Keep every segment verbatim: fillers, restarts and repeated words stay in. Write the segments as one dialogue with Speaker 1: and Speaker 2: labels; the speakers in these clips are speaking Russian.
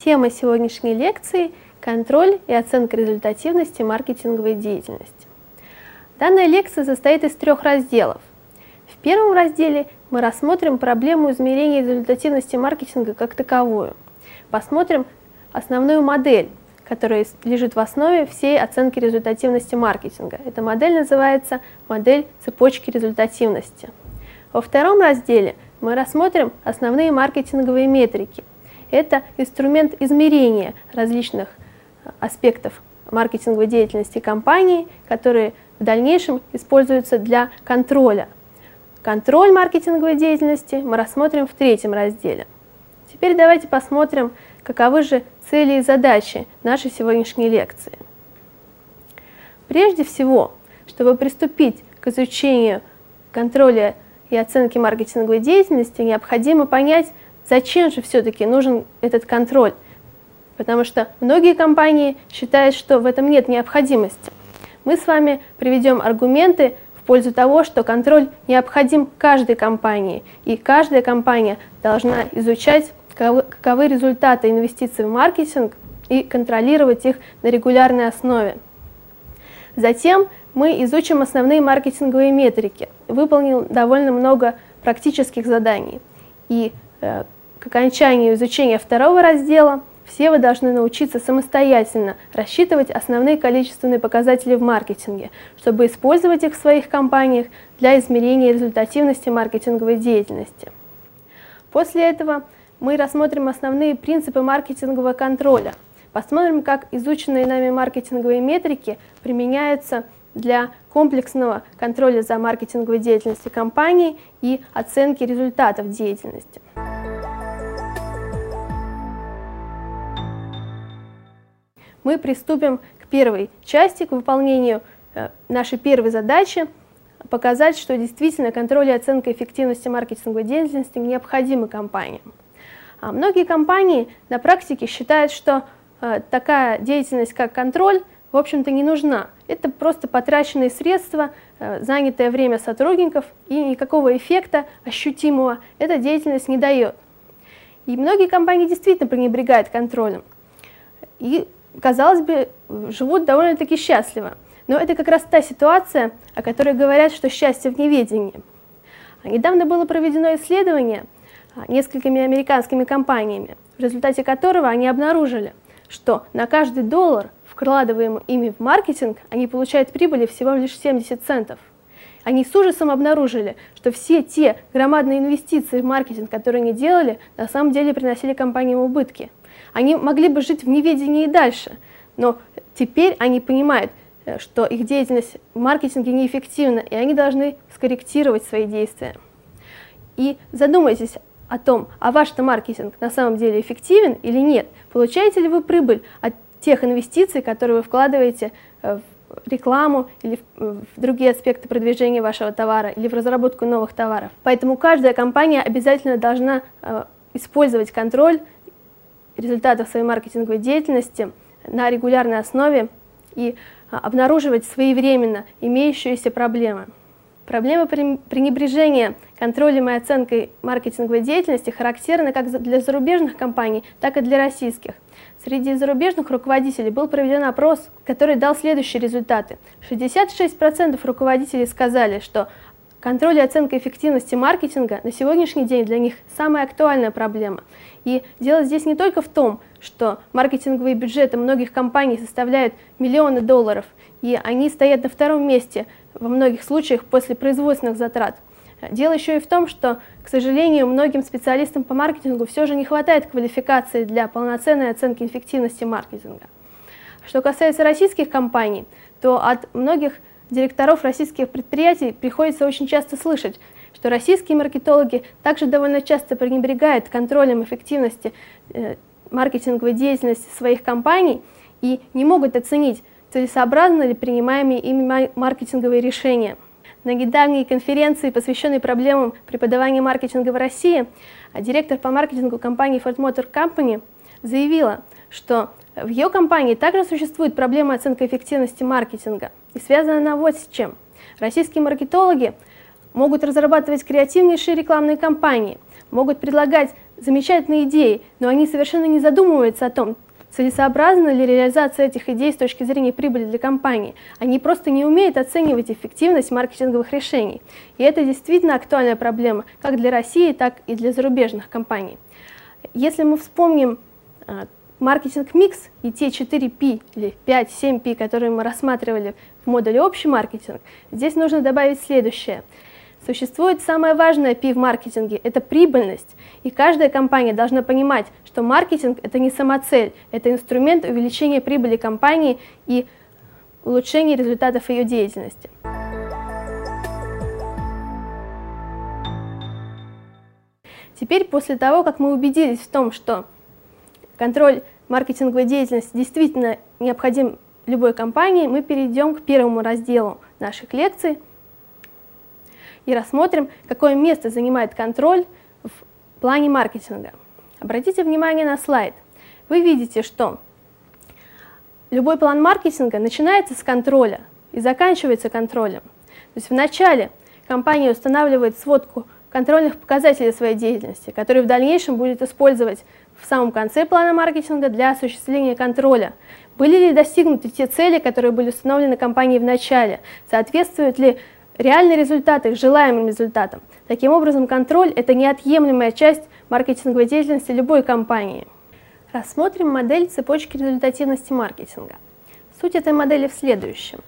Speaker 1: Тема сегодняшней лекции – контроль и оценка результативности маркетинговой деятельности. Данная лекция состоит из трех разделов. В первом разделе мы рассмотрим проблему измерения результативности маркетинга как таковую. Посмотрим основную модель, которая лежит в основе всей оценки результативности маркетинга. Эта модель называется модель цепочки результативности. Во втором разделе мы рассмотрим основные маркетинговые метрики. Это инструмент измерения различных аспектов маркетинговой деятельности компании, которые в дальнейшем используются для контроля. Контроль маркетинговой деятельности мы рассмотрим в третьем разделе. Теперь давайте посмотрим, каковы же цели и задачи нашей сегодняшней лекции. Прежде всего, чтобы приступить к изучению контроля и оценки маркетинговой деятельности, необходимо понять, зачем же все-таки нужен этот контроль, потому что многие компании считают, что в этом нет необходимости. Мы с вами приведем аргументы в пользу того, что контроль необходим каждой компании, и каждая компания должна изучать, каковы результаты инвестиций в маркетинг и контролировать их на регулярной основе. Затем мы изучим основные маркетинговые метрики, выполним довольно много практических заданий. И э, к окончанию изучения второго раздела все вы должны научиться самостоятельно рассчитывать основные количественные показатели в маркетинге, чтобы использовать их в своих компаниях для измерения результативности маркетинговой деятельности. После этого мы рассмотрим основные принципы маркетингового контроля, посмотрим, как изученные нами маркетинговые метрики применяются для комплексного контроля за маркетинговой деятельностью компании и оценки результатов деятельности. Мы приступим к первой части, к выполнению э, нашей первой задачи, показать, что действительно контроль и оценка эффективности маркетинговой деятельности необходимы компаниям. А многие компании на практике считают, что э, такая деятельность, как контроль, в общем-то не нужна. Это просто потраченные средства, э, занятое время сотрудников, и никакого эффекта ощутимого эта деятельность не дает. И многие компании действительно пренебрегают контролем. И, казалось бы, живут довольно-таки счастливо. Но это как раз та ситуация, о которой говорят, что счастье в неведении. Недавно было проведено исследование несколькими американскими компаниями, в результате которого они обнаружили, что на каждый доллар, вкладываемый ими в маркетинг, они получают прибыли всего лишь семьдесят центов. Они с ужасом обнаружили, что все те громадные инвестиции в маркетинг, которые они делали, на самом деле приносили компаниям убытки. Они могли бы жить в неведении и дальше, но теперь они понимают, что их деятельность в маркетинге неэффективна, и они должны скорректировать свои действия. И задумайтесь о том, а ваш-то маркетинг на самом деле эффективен или нет. Получаете ли вы прибыль от тех инвестиций, которые вы вкладываете в рекламу или в другие аспекты продвижения вашего товара, или в разработку новых товаров. Поэтому каждая компания обязательно должна использовать контроль результатов своей маркетинговой деятельности на регулярной основе и обнаруживать своевременно имеющиеся проблемы. Проблема пренебрежения контролем и оценкой маркетинговой деятельности характерна как для зарубежных компаний, так и для российских. Среди зарубежных руководителей был проведен опрос, который дал следующие результаты. шестьдесят шесть процентов руководителей сказали, что контроль и оценка эффективности маркетинга на сегодняшний день для них самая актуальная проблема. И дело здесь не только в том, что маркетинговые бюджеты многих компаний составляют миллионы долларов, и они стоят на втором месте во многих случаях после производственных затрат. Дело еще и в том, что, к сожалению, многим специалистам по маркетингу все же не хватает квалификации для полноценной оценки эффективности маркетинга. Что касается российских компаний, то от многих директоров российских предприятий приходится очень часто слышать, что российские маркетологи также довольно часто пренебрегают контролем эффективности э, маркетинговой деятельности своих компаний и не могут оценить, целесообразны ли принимаемые ими маркетинговые решения. На недавней конференции, посвященной проблемам преподавания маркетинга в России, директор по маркетингу компании Ford Motor Company заявила, что в ее компании также существует проблема оценки эффективности маркетинга. И связана она вот с чем. Российские маркетологи могут разрабатывать креативнейшие рекламные кампании, могут предлагать замечательные идеи, но они совершенно не задумываются о том, целесообразна ли реализация этих идей с точки зрения прибыли для компании. Они просто не умеют оценивать эффективность маркетинговых решений. И это действительно актуальная проблема как для России, так и для зарубежных компаний. Если мы вспомним маркетинг-микс и те четыре пи или пять-семь пи, которые мы рассматривали в модуле «Общий маркетинг», здесь нужно добавить следующее. Существует самое важное пи в маркетинге – это прибыльность. И каждая компания должна понимать, что маркетинг – это не самоцель, это инструмент увеличения прибыли компании и улучшения результатов ее деятельности. Теперь, после того, как мы убедились в том, что контроль маркетинговой деятельности действительно необходим любой компании, мы перейдем к первому разделу наших лекций и рассмотрим, какое место занимает контроль в плане маркетинга. Обратите внимание на слайд. Вы видите, что любой план маркетинга начинается с контроля и заканчивается контролем. То есть вначале компания устанавливает сводку контрольных показателей своей деятельности, которые в дальнейшем будет использовать в самом конце плана маркетинга для осуществления контроля. Были ли достигнуты те цели, которые были установлены компанией в начале? Соответствуют ли реальные результаты к желаемым результатам? Таким образом, контроль – это неотъемлемая часть маркетинговой деятельности любой компании. Рассмотрим модель цепочки результативности маркетинга. Суть этой модели в следующем.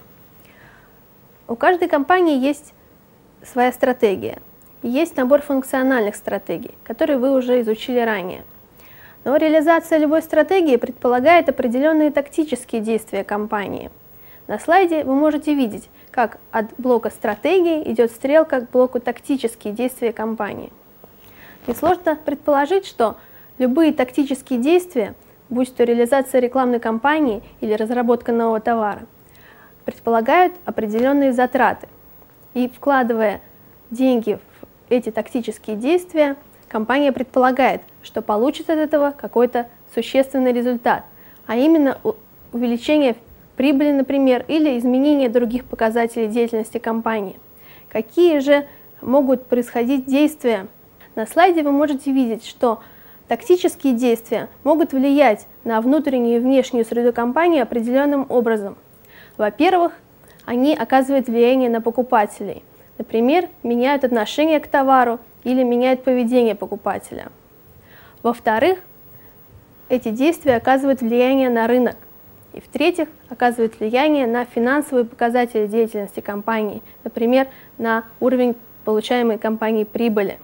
Speaker 1: У каждой компании есть своя стратегия, есть набор функциональных стратегий, которые вы уже изучили ранее. Но реализация любой стратегии предполагает определенные тактические действия компании. На слайде вы можете видеть, как от блока стратегии идет стрелка к блоку тактические действия компании. Несложно предположить, что любые тактические действия, будь то реализация рекламной кампании или разработка нового товара, предполагают определенные затраты. И вкладывая деньги в эти тактические действия, компания предполагает, что получит от этого какой-то существенный результат, а именно увеличение прибыли, например, или изменение других показателей деятельности компании. Какие же могут происходить действия? На слайде вы можете видеть, что тактические действия могут влиять на внутреннюю и внешнюю среду компании определенным образом. Во-первых, они оказывают влияние на покупателей. Например, меняют отношение к товару или меняют поведение покупателя. Во-вторых, эти действия оказывают влияние на рынок. И в-третьих, оказывают влияние на финансовые показатели деятельности компании, например, на уровень получаемой компанией прибыли.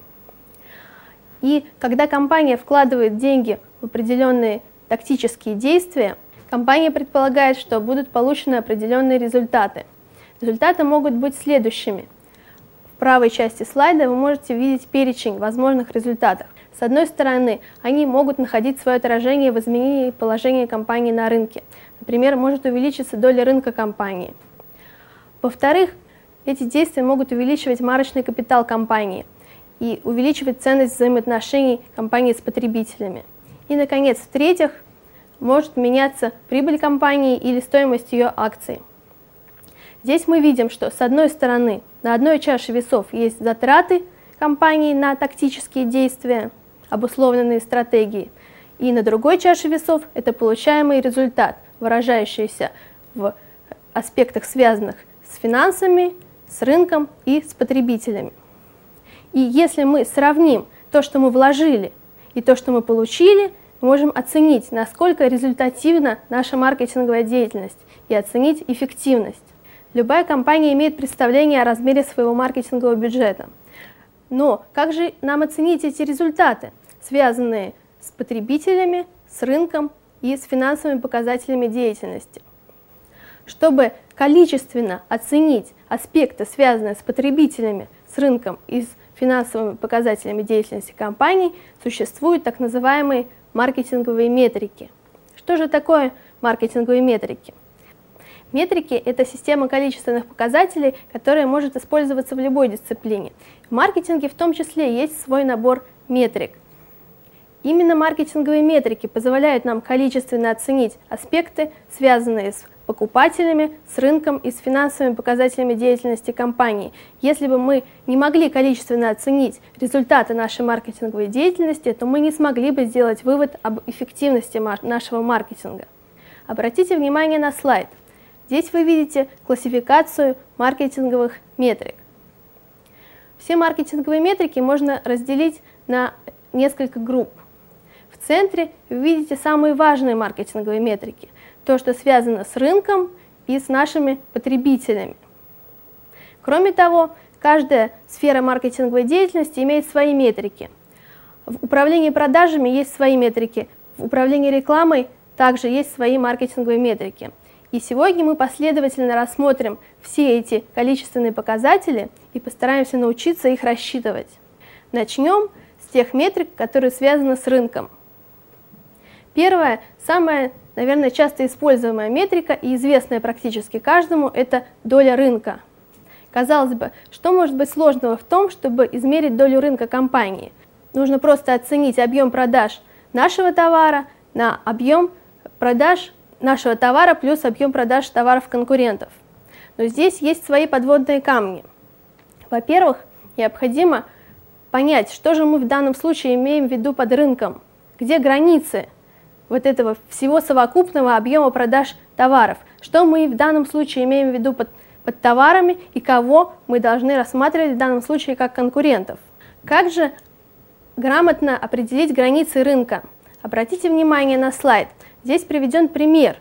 Speaker 1: И когда компания вкладывает деньги в определенные тактические действия, компания предполагает, что будут получены определенные результаты. Результаты могут быть следующими. В правой части слайда вы можете видеть перечень возможных результатов. С одной стороны, они могут находить свое отражение в изменении положения компании на рынке. Например, может увеличиться доля рынка компании. Во-вторых, эти действия могут увеличивать марочный капитал компании и увеличивать ценность взаимоотношений компании с потребителями. И, наконец, в-третьих, может меняться прибыль компании или стоимость ее акций. Здесь мы видим, что с одной стороны на одной чаше весов есть затраты компании на тактические действия, обусловленные стратегией, и на другой чаше весов это получаемый результат, выражающийся в аспектах, связанных с финансами, с рынком и с потребителями. И если мы сравним то, что мы вложили, и то, что мы получили, мы можем оценить, насколько результативна наша маркетинговая деятельность, и оценить эффективность. Любая компания имеет представление о размере своего маркетингового бюджета. Но как же нам оценить эти результаты, связанные с потребителями, с рынком и с финансовыми показателями деятельности? Чтобы количественно оценить аспекты, связанные с потребителями, с рынком и с финансовыми показателями деятельности компаний, существуют так называемые маркетинговые метрики. Что же такое маркетинговые метрики? Метрики – это система количественных показателей, которая может использоваться в любой дисциплине. В маркетинге в том числе есть свой набор метрик. Именно маркетинговые метрики позволяют нам количественно оценить аспекты, связанные с покупателями, с рынком и с финансовыми показателями деятельности компании. Если бы мы не могли количественно оценить результаты нашей маркетинговой деятельности, то мы не смогли бы сделать вывод об эффективности нашего маркетинга. Обратите внимание на слайд. Здесь вы видите классификацию маркетинговых метрик. Все маркетинговые метрики можно разделить на несколько групп. В центре вы видите самые важные маркетинговые метрики, то, что связано с рынком и с нашими потребителями. Кроме того, каждая сфера маркетинговой деятельности имеет свои метрики. В управлении продажами есть свои метрики, в управлении рекламой также есть свои маркетинговые метрики. И сегодня мы последовательно рассмотрим все эти количественные показатели и постараемся научиться их рассчитывать. Начнем с тех метрик, которые связаны с рынком. Первая, самая, наверное, часто используемая метрика и известная практически каждому, это доля рынка. Казалось бы, что может быть сложного в том, чтобы измерить долю рынка компании? Нужно просто оценить объем продаж нашего товара на объем продаж нашего товара плюс объем продаж товаров конкурентов. Но здесь есть свои подводные камни. Во-первых, необходимо понять, что же мы в данном случае имеем в виду под рынком, где границы вот этого всего совокупного объема продаж товаров, что мы в данном случае имеем в виду под, под товарами и кого мы должны рассматривать в данном случае как конкурентов. Как же грамотно определить границы рынка? Обратите внимание на слайд. Здесь приведен пример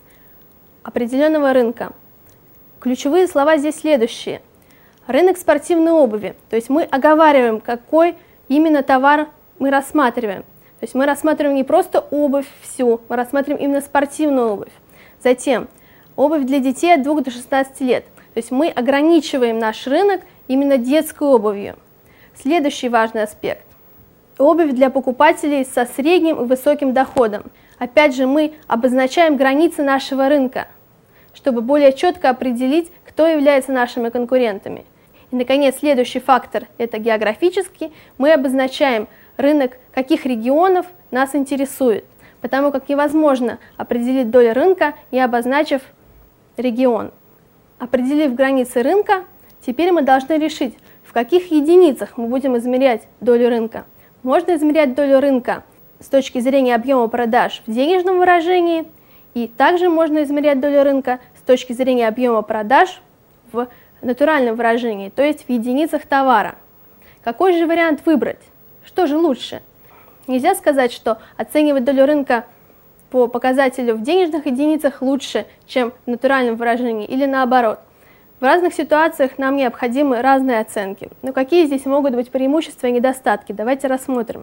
Speaker 1: определенного рынка. Ключевые слова здесь следующие. Рынок спортивной обуви, то есть мы оговариваем, какой именно товар мы рассматриваем. То есть мы рассматриваем не просто обувь всю, мы рассматриваем именно спортивную обувь. Затем обувь для детей от двух до шестнадцати лет. То есть мы ограничиваем наш рынок именно детской обувью. Следующий важный аспект. Обувь для покупателей со средним и высоким доходом. Опять же, мы обозначаем границы нашего рынка, чтобы более четко определить, кто является нашими конкурентами. И, наконец, следующий фактор – это географический. Мы обозначаем рынок, каких регионов нас интересует, потому как невозможно определить долю рынка, не обозначив регион. Определив границы рынка, теперь мы должны решить, в каких единицах мы будем измерять долю рынка. Можно измерять долю рынка с точки зрения объема продаж в денежном выражении, и также можно измерять долю рынка с точки зрения объема продаж в натуральном выражении, то есть в единицах товара. Какой же вариант выбрать? Что же лучше? Нельзя сказать, что оценивать долю рынка по показателю в денежных единицах лучше, чем в натуральном выражении, или наоборот. В разных ситуациях нам необходимы разные оценки. Но какие здесь могут быть преимущества и недостатки? Давайте рассмотрим.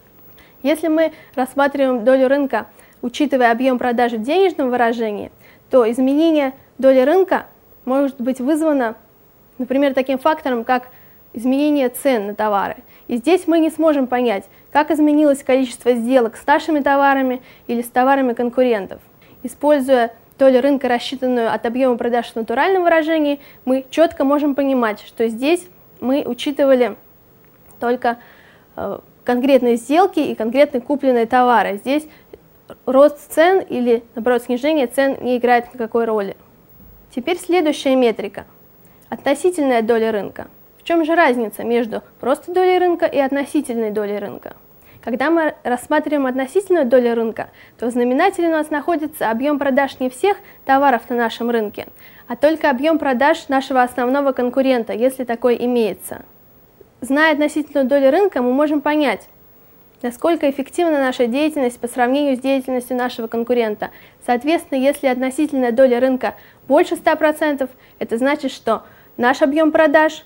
Speaker 1: Если мы рассматриваем долю рынка, учитывая объем продаж в денежном выражении, то изменение доли рынка может быть вызвано, например, таким фактором, как изменение цен на товары. И здесь мы не сможем понять, как изменилось количество сделок с нашими товарами или с товарами конкурентов. Используя долю рынка, рассчитанную от объема продаж в натуральном выражении, мы четко можем понимать, что здесь мы учитывали только э, конкретные сделки и конкретные купленные товары. Здесь рост цен или, наоборот, снижение цен не играет никакой роли. Теперь следующая метрика – относительная доля рынка. В чем же разница между просто долей рынка и относительной долей рынка? Когда мы рассматриваем относительную долю рынка, то в знаменателе у нас находится объем продаж не всех товаров на нашем рынке, а только объем продаж нашего основного конкурента, если такой имеется. Зная относительную долю рынка, мы можем понять, насколько эффективна наша деятельность по сравнению с деятельностью нашего конкурента. Соответственно, если относительная доля рынка больше ста процентов, это значит, что наш объем продаж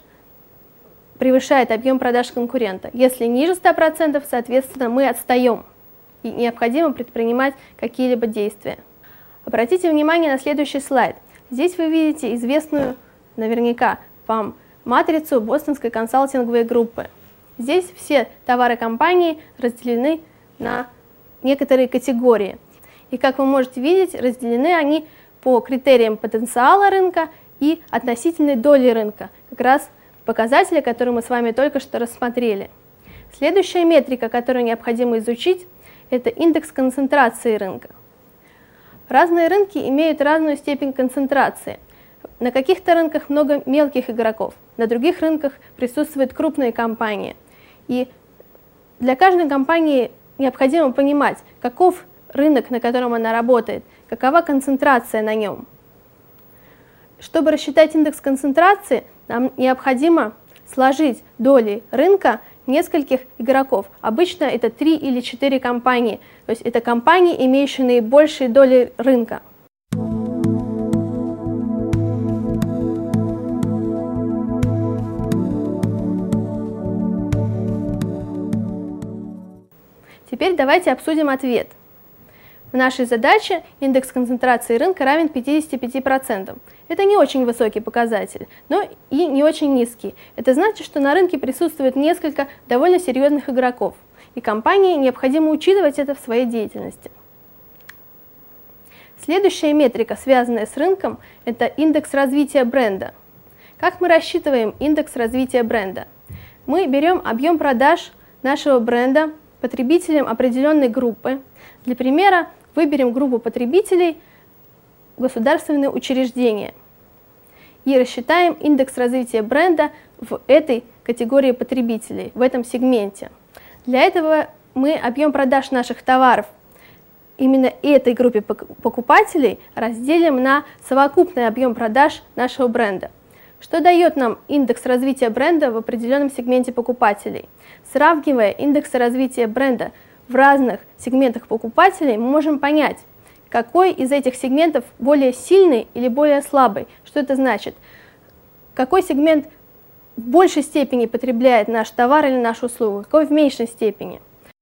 Speaker 1: превышает объем продаж конкурента. Если ниже ста процентов, соответственно, мы отстаем и необходимо предпринимать какие-либо действия. Обратите внимание на следующий слайд. Здесь вы видите известную, наверняка, вам матрицу Бостонской консалтинговой группы. Здесь все товары компании разделены на некоторые категории. И, как вы можете видеть, разделены они по критериям потенциала рынка и относительной доли рынка, как раз показатели, которые мы с вами только что рассмотрели. Следующая метрика, которую необходимо изучить, это индекс концентрации рынка. Разные рынки имеют разную степень концентрации. На каких-то рынках много мелких игроков, на других рынках присутствуют крупные компании. И для каждой компании необходимо понимать, каков рынок, на котором она работает, какова концентрация на нем. Чтобы рассчитать индекс концентрации, нам необходимо сложить доли рынка нескольких игроков. Обычно это три или четыре компании, то есть это компании, имеющие наибольшие доли рынка. Теперь давайте обсудим ответ. В нашей задаче индекс концентрации рынка равен пятидесяти пяти процентам. Это не очень высокий показатель, но и не очень низкий. Это значит, что на рынке присутствует несколько довольно серьезных игроков, и компании необходимо учитывать это в своей деятельности. Следующая метрика, связанная с рынком, это индекс развития бренда. Как мы рассчитываем индекс развития бренда? Мы берем объем продаж нашего бренда потребителям определенной группы. Для примера выберем группу потребителей государственные учреждения и рассчитаем индекс развития бренда в этой категории потребителей, в этом сегменте. Для этого мы объем продаж наших товаров именно этой группе покупателей разделим на совокупный объем продаж нашего бренда. Что дает нам индекс развития бренда в определенном сегменте покупателей? Сравнивая индексы развития бренда в разных сегментах покупателей, мы можем понять, какой из этих сегментов более сильный или более слабый. Что это значит? Какой сегмент в большей степени потребляет наш товар или нашу услугу, какой в меньшей степени.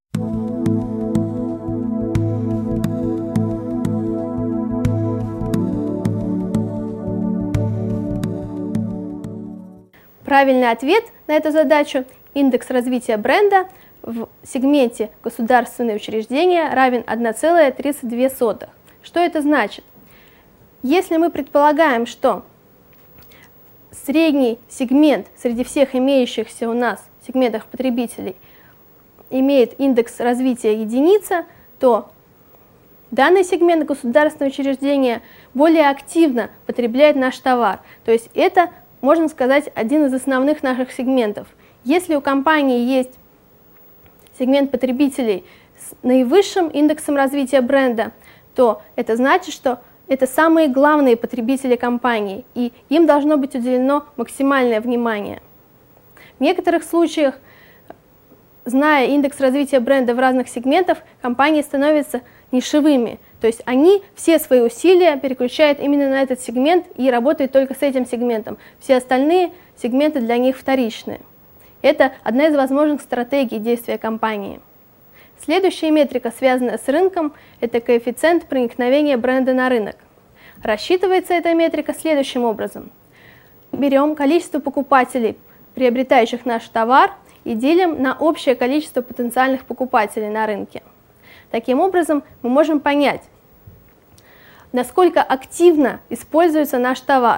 Speaker 1: Правильный ответ на эту задачу – индекс развития бренда в сегменте государственные учреждения равен одна целая тридцать две сотых. Что это значит? Если мы предполагаем, что средний сегмент среди всех имеющихся у нас сегментов потребителей имеет индекс развития единица, то данный сегмент государственного учреждения более активно потребляет наш товар. То есть это, можно сказать, один из основных наших сегментов. Если у компании есть сегмент потребителей с наивысшим индексом развития бренда, то это значит, что это самые главные потребители компании, и им должно быть уделено максимальное внимание. В некоторых случаях, зная индекс развития бренда в разных сегментах, компании становятся нишевыми, то есть они все свои усилия переключают именно на этот сегмент и работают только с этим сегментом. Все остальные сегменты для них вторичные. Это одна из возможных стратегий действия компании. Следующая метрика, связанная с рынком, это коэффициент проникновения бренда на рынок. Рассчитывается эта метрика следующим образом. Берем количество покупателей, приобретающих наш товар, и делим на общее количество потенциальных покупателей на рынке. Таким образом, мы можем понять, насколько активно используется наш товар.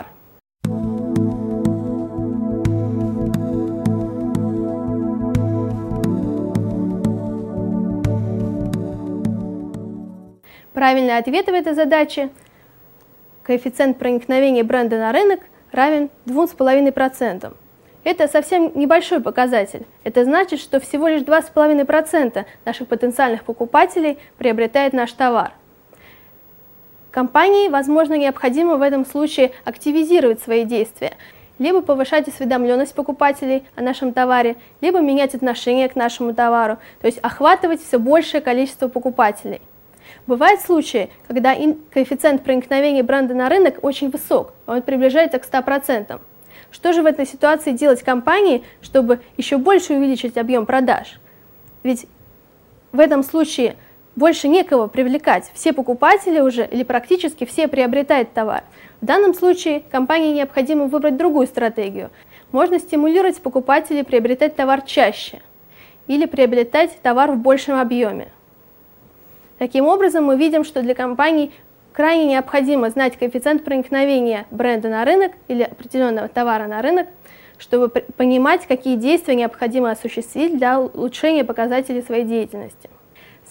Speaker 1: Правильный ответ в этой задаче – коэффициент проникновения бренда на рынок равен двум с половиной процентам. Это совсем небольшой показатель. Это значит, что всего лишь два с половиной процента наших потенциальных покупателей приобретает наш товар. Компании, возможно, необходимо в этом случае активизировать свои действия, либо повышать осведомленность покупателей о нашем товаре, либо менять отношение к нашему товару, то есть охватывать все большее количество покупателей. Бывают случаи, когда коэффициент проникновения бренда на рынок очень высок, он приближается к ста процентам. Что же в этой ситуации делать компании, чтобы еще больше увеличить объем продаж? Ведь в этом случае больше некого привлекать, все покупатели уже или практически все приобретают товар. В данном случае компании необходимо выбрать другую стратегию. Можно стимулировать покупателей приобретать товар чаще или приобретать товар в большем объеме. Таким образом, мы видим, что для компаний крайне необходимо знать коэффициент проникновения бренда на рынок или определенного товара на рынок, чтобы понимать, какие действия необходимо осуществить для улучшения показателей своей деятельности.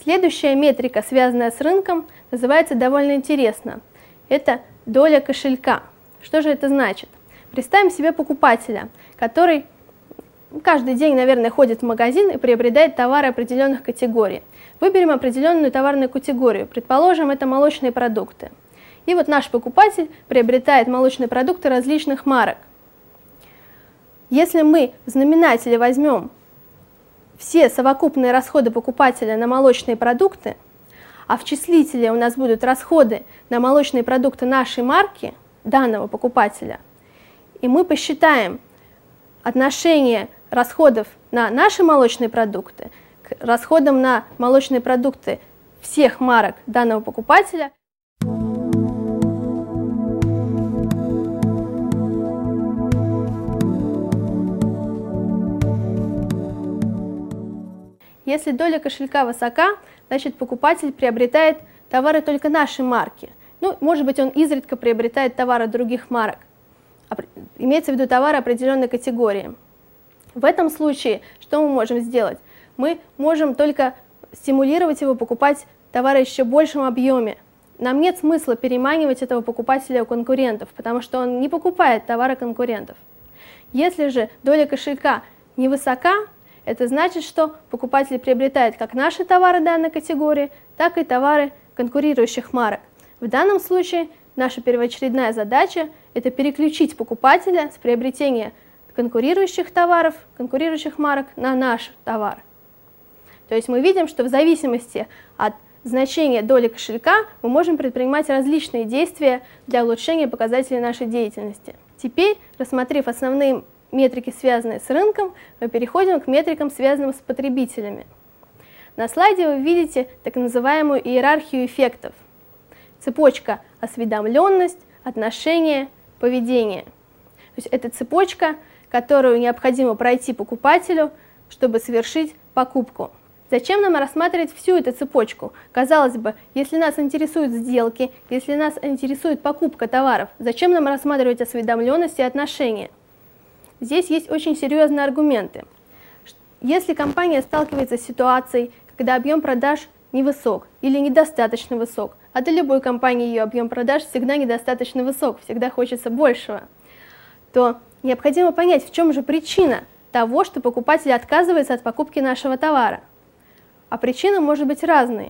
Speaker 1: Следующая метрика, связанная с рынком, называется довольно интересно. Это доля кошелька. Что же это значит? Представим себе покупателя, который каждый день, наверное, ходит в магазин и приобретает товары определенных категорий. Выберем определенную товарную категорию, предположим, это молочные продукты. И вот наш покупатель приобретает молочные продукты различных марок. Если мы в знаменателе возьмем все совокупные расходы покупателя на молочные продукты, а в числителе у нас будут расходы на молочные продукты нашей марки, данного покупателя, и мы посчитаем отношение расходов на наши молочные продукты к расходам на молочные продукты всех марок данного покупателя, если доля кошелька высока, значит покупатель приобретает товары только нашей марки. Ну, может быть, он изредка приобретает товары других марок. Имеется в виду товары определенной категории. В этом случае что мы можем сделать? Мы можем только стимулировать его покупать товары в еще большем объеме. Нам нет смысла переманивать этого покупателя у конкурентов, потому что он не покупает товары конкурентов. Если же доля кошелька невысока, это значит, что покупатель приобретает как наши товары данной категории, так и товары конкурирующих марок. В данном случае наша первоочередная задача – это переключить покупателя с приобретения конкурирующих товаров, конкурирующих марок на наш товар. То есть мы видим, что в зависимости от значения доли кошелька мы можем предпринимать различные действия для улучшения показателей нашей деятельности. Теперь, рассмотрев основные метрики, связанные с рынком, мы переходим к метрикам, связанным с потребителями. На слайде вы видите так называемую иерархию эффектов. Цепочка осведомленность, отношение, поведение. То есть это цепочка, которую необходимо пройти покупателю, чтобы совершить покупку. Зачем нам рассматривать всю эту цепочку? Казалось бы, если нас интересуют сделки, если нас интересует покупка товаров, зачем нам рассматривать осведомленность и отношения? Здесь есть очень серьезные аргументы. Если компания сталкивается с ситуацией, когда объем продаж невысок или недостаточно высок, а для любой компании ее объем продаж всегда недостаточно высок, всегда хочется большего, то необходимо понять, в чем же причина того, что покупатель отказывается от покупки нашего товара. А причины может быть разные.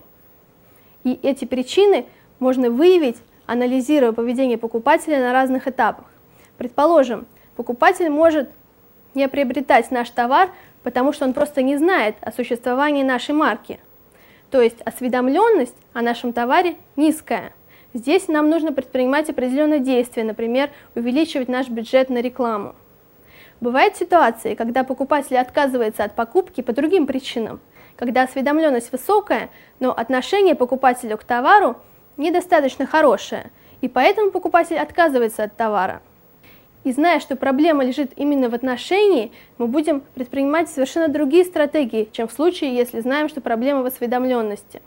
Speaker 1: И эти причины можно выявить, анализируя поведение покупателя на разных этапах. Предположим, покупатель может не приобретать наш товар, потому что он просто не знает о существовании нашей марки. То есть осведомленность о нашем товаре низкая. Здесь нам нужно предпринимать определенные действия, например, увеличивать наш бюджет на рекламу. Бывают ситуации, когда покупатель отказывается от покупки по другим причинам, когда осведомленность высокая, но отношение покупателя к товару недостаточно хорошее, и поэтому покупатель отказывается от товара. И зная, что проблема лежит именно в отношении, мы будем предпринимать совершенно другие стратегии, чем в случае, если знаем, что проблема в осведомленности.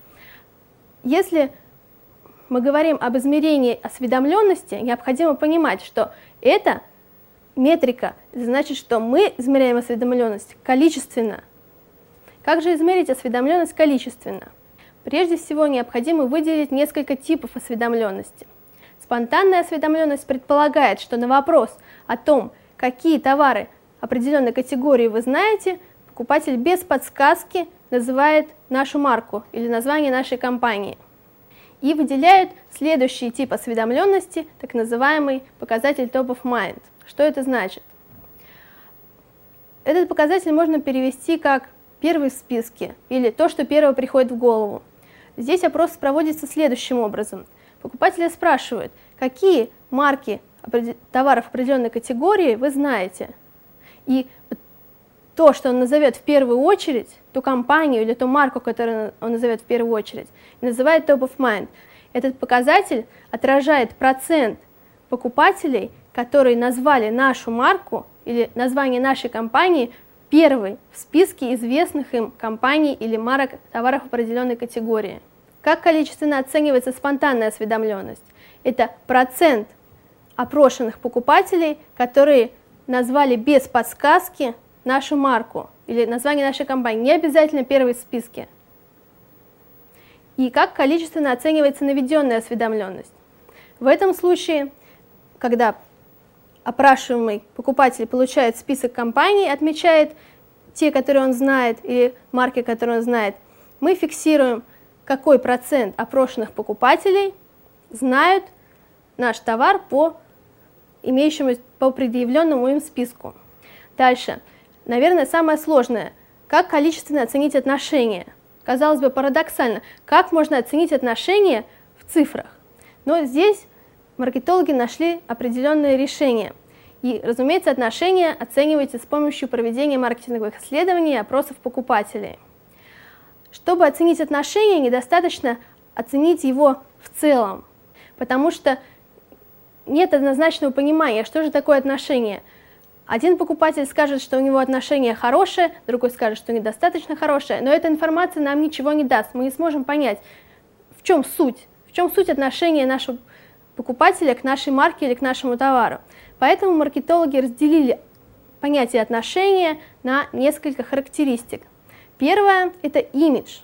Speaker 1: Если мы говорим об измерении осведомленности, необходимо понимать, что эта метрика значит, что мы измеряем осведомленность количественно. Как же измерить осведомленность количественно? Прежде всего, необходимо выделить несколько типов осведомленности. Спонтанная осведомленность предполагает, что на вопрос о том, какие товары определенной категории вы знаете, покупатель без подсказки называет нашу марку или название нашей компании. И выделяют следующий тип осведомленности, так называемый показатель top of mind. Что это значит? Этот показатель можно перевести как первый в списке или то, что первое приходит в голову. Здесь опрос проводится следующим образом. Покупателя спрашивают, какие марки товаров определенной категории вы знаете. И то, что он назовет в первую очередь, ту компанию или ту марку, которую он назовет в первую очередь, называет top of mind. Этот показатель отражает процент покупателей, которые назвали нашу марку или название нашей компании первой в списке известных им компаний или марок товаров определенной категории. Как количественно оценивается спонтанная осведомленность? Это процент опрошенных покупателей, которые назвали без подсказки нашу марку или название нашей компании, не обязательно первой в списке. и как количественно оценивается наведенная осведомленность. В этом случае, когда опрашиваемый покупатель получает список компаний, отмечает те, которые он знает, или марки, которые он знает, мы фиксируем, какой процент опрошенных покупателей знают наш товар по имеющему, по предъявленному им списку. Дальше. Наверное, самое сложное. Как количественно оценить отношения? Казалось бы, парадоксально. Как можно оценить отношения в цифрах? Но здесь маркетологи нашли определенные решения. И, разумеется, отношения оцениваются с помощью проведения маркетинговых исследований и опросов покупателей. Чтобы оценить отношения, недостаточно оценить его в целом, потому что нет однозначного понимания, что же такое отношение. Один покупатель скажет, что у него отношение хорошее, другой скажет, что недостаточно хорошее, но эта информация нам ничего не даст. Мы не сможем понять, в чем суть, в чем суть отношения нашего покупателя к нашей марке или к нашему товару. Поэтому маркетологи разделили понятие отношения на несколько характеристик. Первое – это имидж.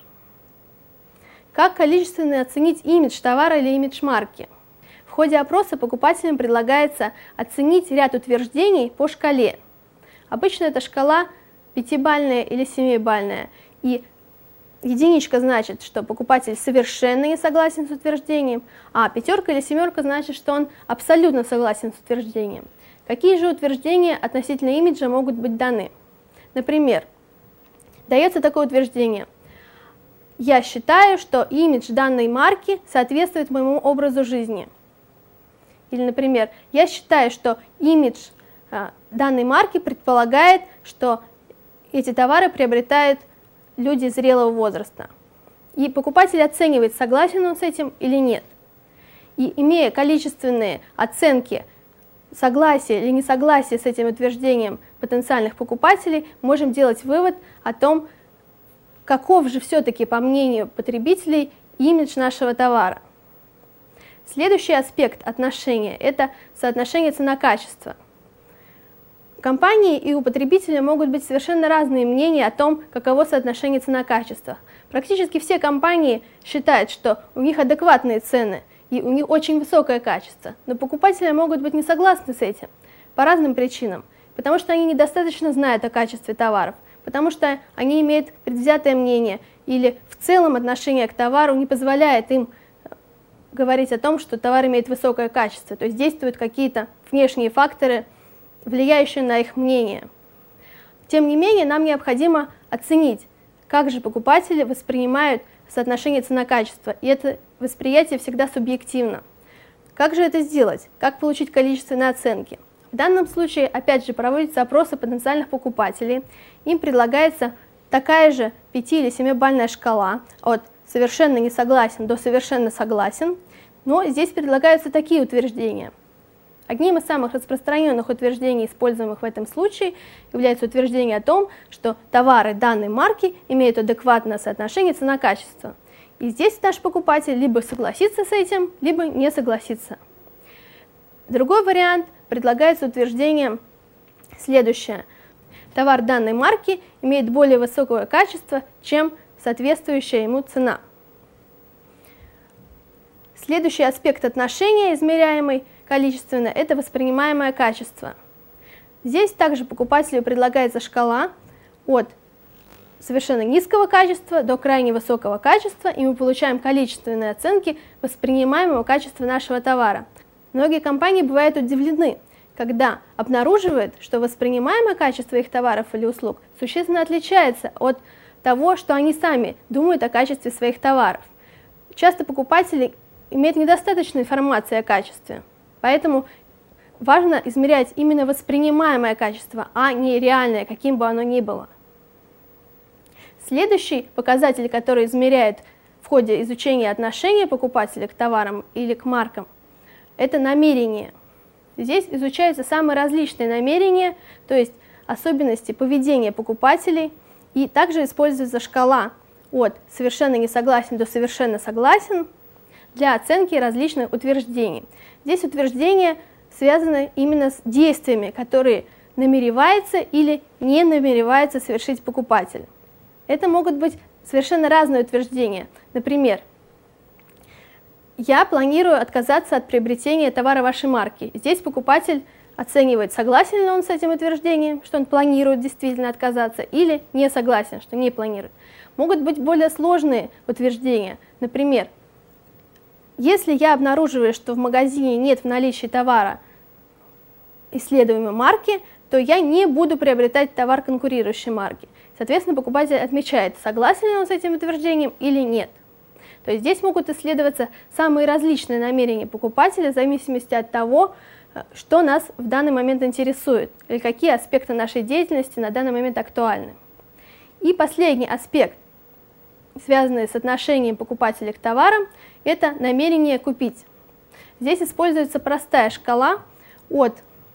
Speaker 1: Как количественно оценить имидж товара или имидж марки? В ходе опроса покупателям предлагается оценить ряд утверждений по шкале. Обычно эта шкала пятибалльная или семибалльная, и единичка значит, что покупатель совершенно не согласен с утверждением, а пятерка или семерка значит, что он абсолютно согласен с утверждением. Какие же утверждения относительно имиджа могут быть даны? Например, дается такое утверждение: «Я считаю, что имидж данной марки соответствует моему образу жизни». Или, например, «Я считаю, что имидж а, данной марки предполагает, что эти товары приобретают люди зрелого возраста». И покупатель оценивает, согласен он с этим или нет. И имея количественные оценки согласия или несогласия с этим утверждением потенциальных покупателей, можем делать вывод о том, каков же все-таки, по мнению потребителей, имидж нашего товара. Следующий аспект отношения – это соотношение цена-качество. У компании и у потребителя могут быть совершенно разные мнения о том, каково соотношение цена-качество. Практически все компании считают, что у них адекватные цены и у них очень высокое качество, но покупатели могут быть не согласны с этим по разным причинам, потому что они недостаточно знают о качестве товаров, потому что они имеют предвзятое мнение или в целом отношение к товару не позволяет им говорить о том, что товар имеет высокое качество, то есть действуют какие-то внешние факторы, влияющие на их мнение. Тем не менее, нам необходимо оценить, как же покупатели воспринимают соотношение цена-качество, и это восприятие всегда субъективно. Как же это сделать? Как получить количественные оценки? В данном случае, опять же, проводятся опросы потенциальных покупателей. Им предлагается такая же пяти- или семибалльная шкала от «совершенно не согласен» до «совершенно согласен», но здесь предлагаются такие утверждения. Одним из самых распространенных утверждений, используемых в этом случае, является утверждение о том, что товары данной марки имеют адекватное соотношение цена-качество. И здесь наш покупатель либо согласится с этим, либо не согласится. Другой вариант предлагается утверждение следующее. Товар данной марки имеет более высокое качество, чем соответствующая ему цена. Следующий аспект отношения, измеряемый количественно, это воспринимаемое качество. Здесь также покупателю предлагается шкала от совершенно низкого качества до крайне высокого качества, и мы получаем количественные оценки воспринимаемого качества нашего товара. Многие компании бывают удивлены, когда обнаруживают, что воспринимаемое качество их товаров или услуг существенно отличается от того, что они сами думают о качестве своих товаров. Часто покупатели имеют недостаточно информации о качестве, поэтому важно измерять именно воспринимаемое качество, а не реальное, каким бы оно ни было. Следующий показатель, который измеряет в ходе изучения отношения покупателя к товарам или к маркам, это намерение. Здесь изучаются самые различные намерения, то есть особенности поведения покупателей, и также используется шкала от «совершенно не согласен» до «совершенно согласен» для оценки различных утверждений. Здесь утверждения связаны именно с действиями, которые намеревается или не намеревается совершить покупатель. Это могут быть совершенно разные утверждения. Например, Я планирую отказаться от приобретения товара вашей марки. Здесь покупатель оценивает, согласен ли он с этим утверждением, что он планирует действительно отказаться, или не согласен, что не планирует. Могут быть более сложные утверждения. Например, если я обнаруживаю, что в магазине нет в наличии товара исследуемой марки, то я не буду приобретать товар конкурирующей марки. Соответственно, покупатель отмечает, согласен ли он с этим утверждением или нет. То есть здесь могут исследоваться самые различные намерения покупателя в зависимости от того, что нас в данный момент интересует, или какие аспекты нашей деятельности на данный момент актуальны. И последний аспект, связанный с отношением покупателя к товарам, это намерение купить. Здесь используется простая шкала от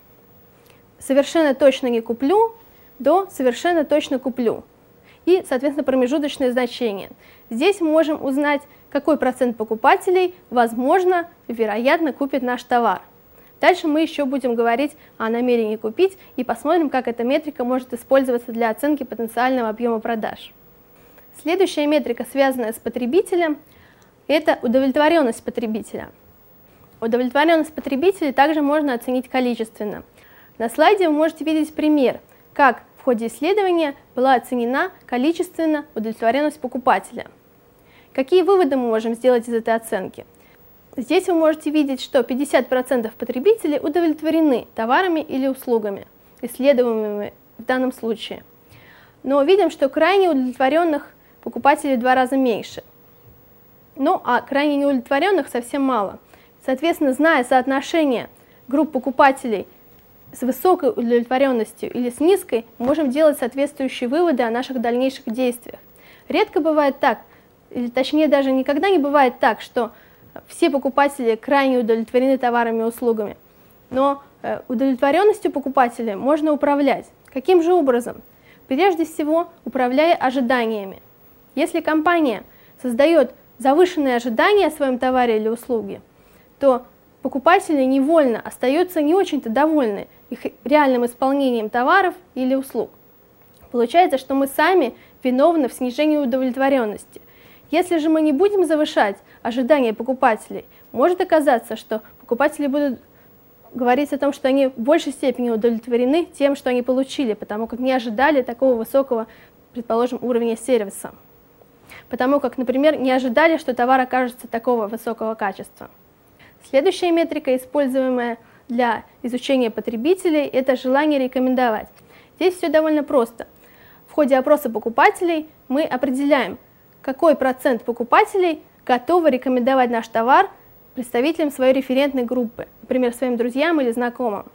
Speaker 1: «совершенно точно не куплю» до «совершенно точно куплю». И, соответственно, промежуточные значения. Здесь мы можем узнать, какой процент покупателей, возможно, вероятно, купит наш товар. Дальше мы еще будем говорить о намерении купить и посмотрим, как эта метрика может использоваться для оценки потенциального объема продаж. Следующая метрика, связанная с потребителем, это удовлетворенность потребителя. Удовлетворенность потребителя также можно оценить количественно. На слайде вы можете видеть пример, как в ходе исследования была оценена количественно удовлетворенность покупателя. Какие выводы мы можем сделать из этой оценки? Здесь вы можете видеть, что пятьдесят процентов потребителей удовлетворены товарами или услугами, исследуемыми в данном случае. Но видим, что крайне удовлетворенных покупателей в два раза меньше. Ну а крайне неудовлетворенных совсем мало. Соответственно, зная соотношение групп покупателей с высокой удовлетворенностью или с низкой, мы можем делать соответствующие выводы о наших дальнейших действиях. Редко бывает так, или точнее даже никогда не бывает так, что все покупатели крайне удовлетворены товарами и услугами. Но э, удовлетворенностью покупателя можно управлять. Каким же образом? Прежде всего, управляя ожиданиями. Если компания создает завышенные ожидания о своем товаре или услуге, то покупатели невольно остаются не очень-то довольны их реальным исполнением товаров или услуг. Получается, что мы сами виновны в снижении удовлетворенности. Если же мы не будем завышать ожидания покупателей, может оказаться, что покупатели будут говорить о том, что они в большей степени удовлетворены тем, что они получили, потому как не ожидали такого высокого, предположим, уровня сервиса. Потому как, например, не ожидали, что товар окажется такого высокого качества. Следующая метрика, используемая для изучения потребителей, это желание рекомендовать. Здесь все довольно просто. В ходе опроса покупателей мы определяем, какой процент покупателей готовы рекомендовать наш товар представителям своей референтной группы, например, своим друзьям или знакомым.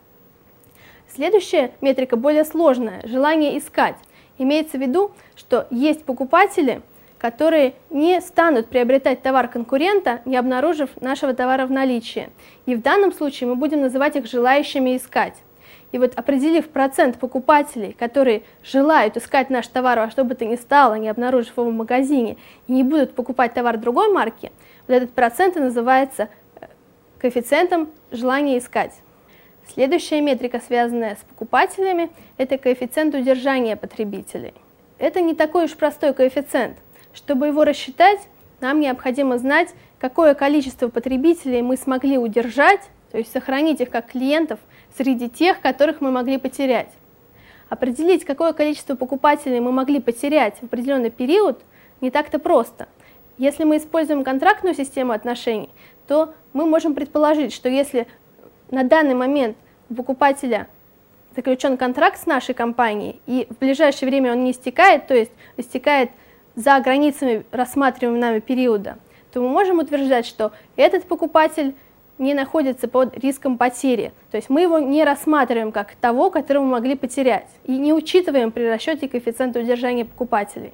Speaker 1: Следующая метрика более сложная – желание искать. Имеется в виду, что есть покупатели, которые не станут приобретать товар конкурента, не обнаружив нашего товара в наличии. И в данном случае мы будем называть их желающими искать. И вот определив процент покупателей, которые желают искать наш товар во что бы то ни стало, не обнаружив его в магазине, и не будут покупать товар другой марки, вот этот процент и называется коэффициентом желания искать. Следующая метрика, связанная с покупателями, это коэффициент удержания потребителей. Это не такой уж простой коэффициент. Чтобы его рассчитать, нам необходимо знать, какое количество потребителей мы смогли удержать, то есть сохранить их как клиентов среди тех, которых мы могли потерять. Определить, какое количество покупателей мы могли потерять в определенный период, не так-то просто. Если мы используем контрактную систему отношений, то мы можем предположить, что если на данный момент у покупателя заключен контракт с нашей компанией, и в ближайшее время он не истекает, то есть истекает за границами рассматриваемого нами периода, то мы можем утверждать, что этот покупатель не находится под риском потери. То есть мы его не рассматриваем как того, которого мы могли потерять, и не учитываем при расчете коэффициента удержания покупателей.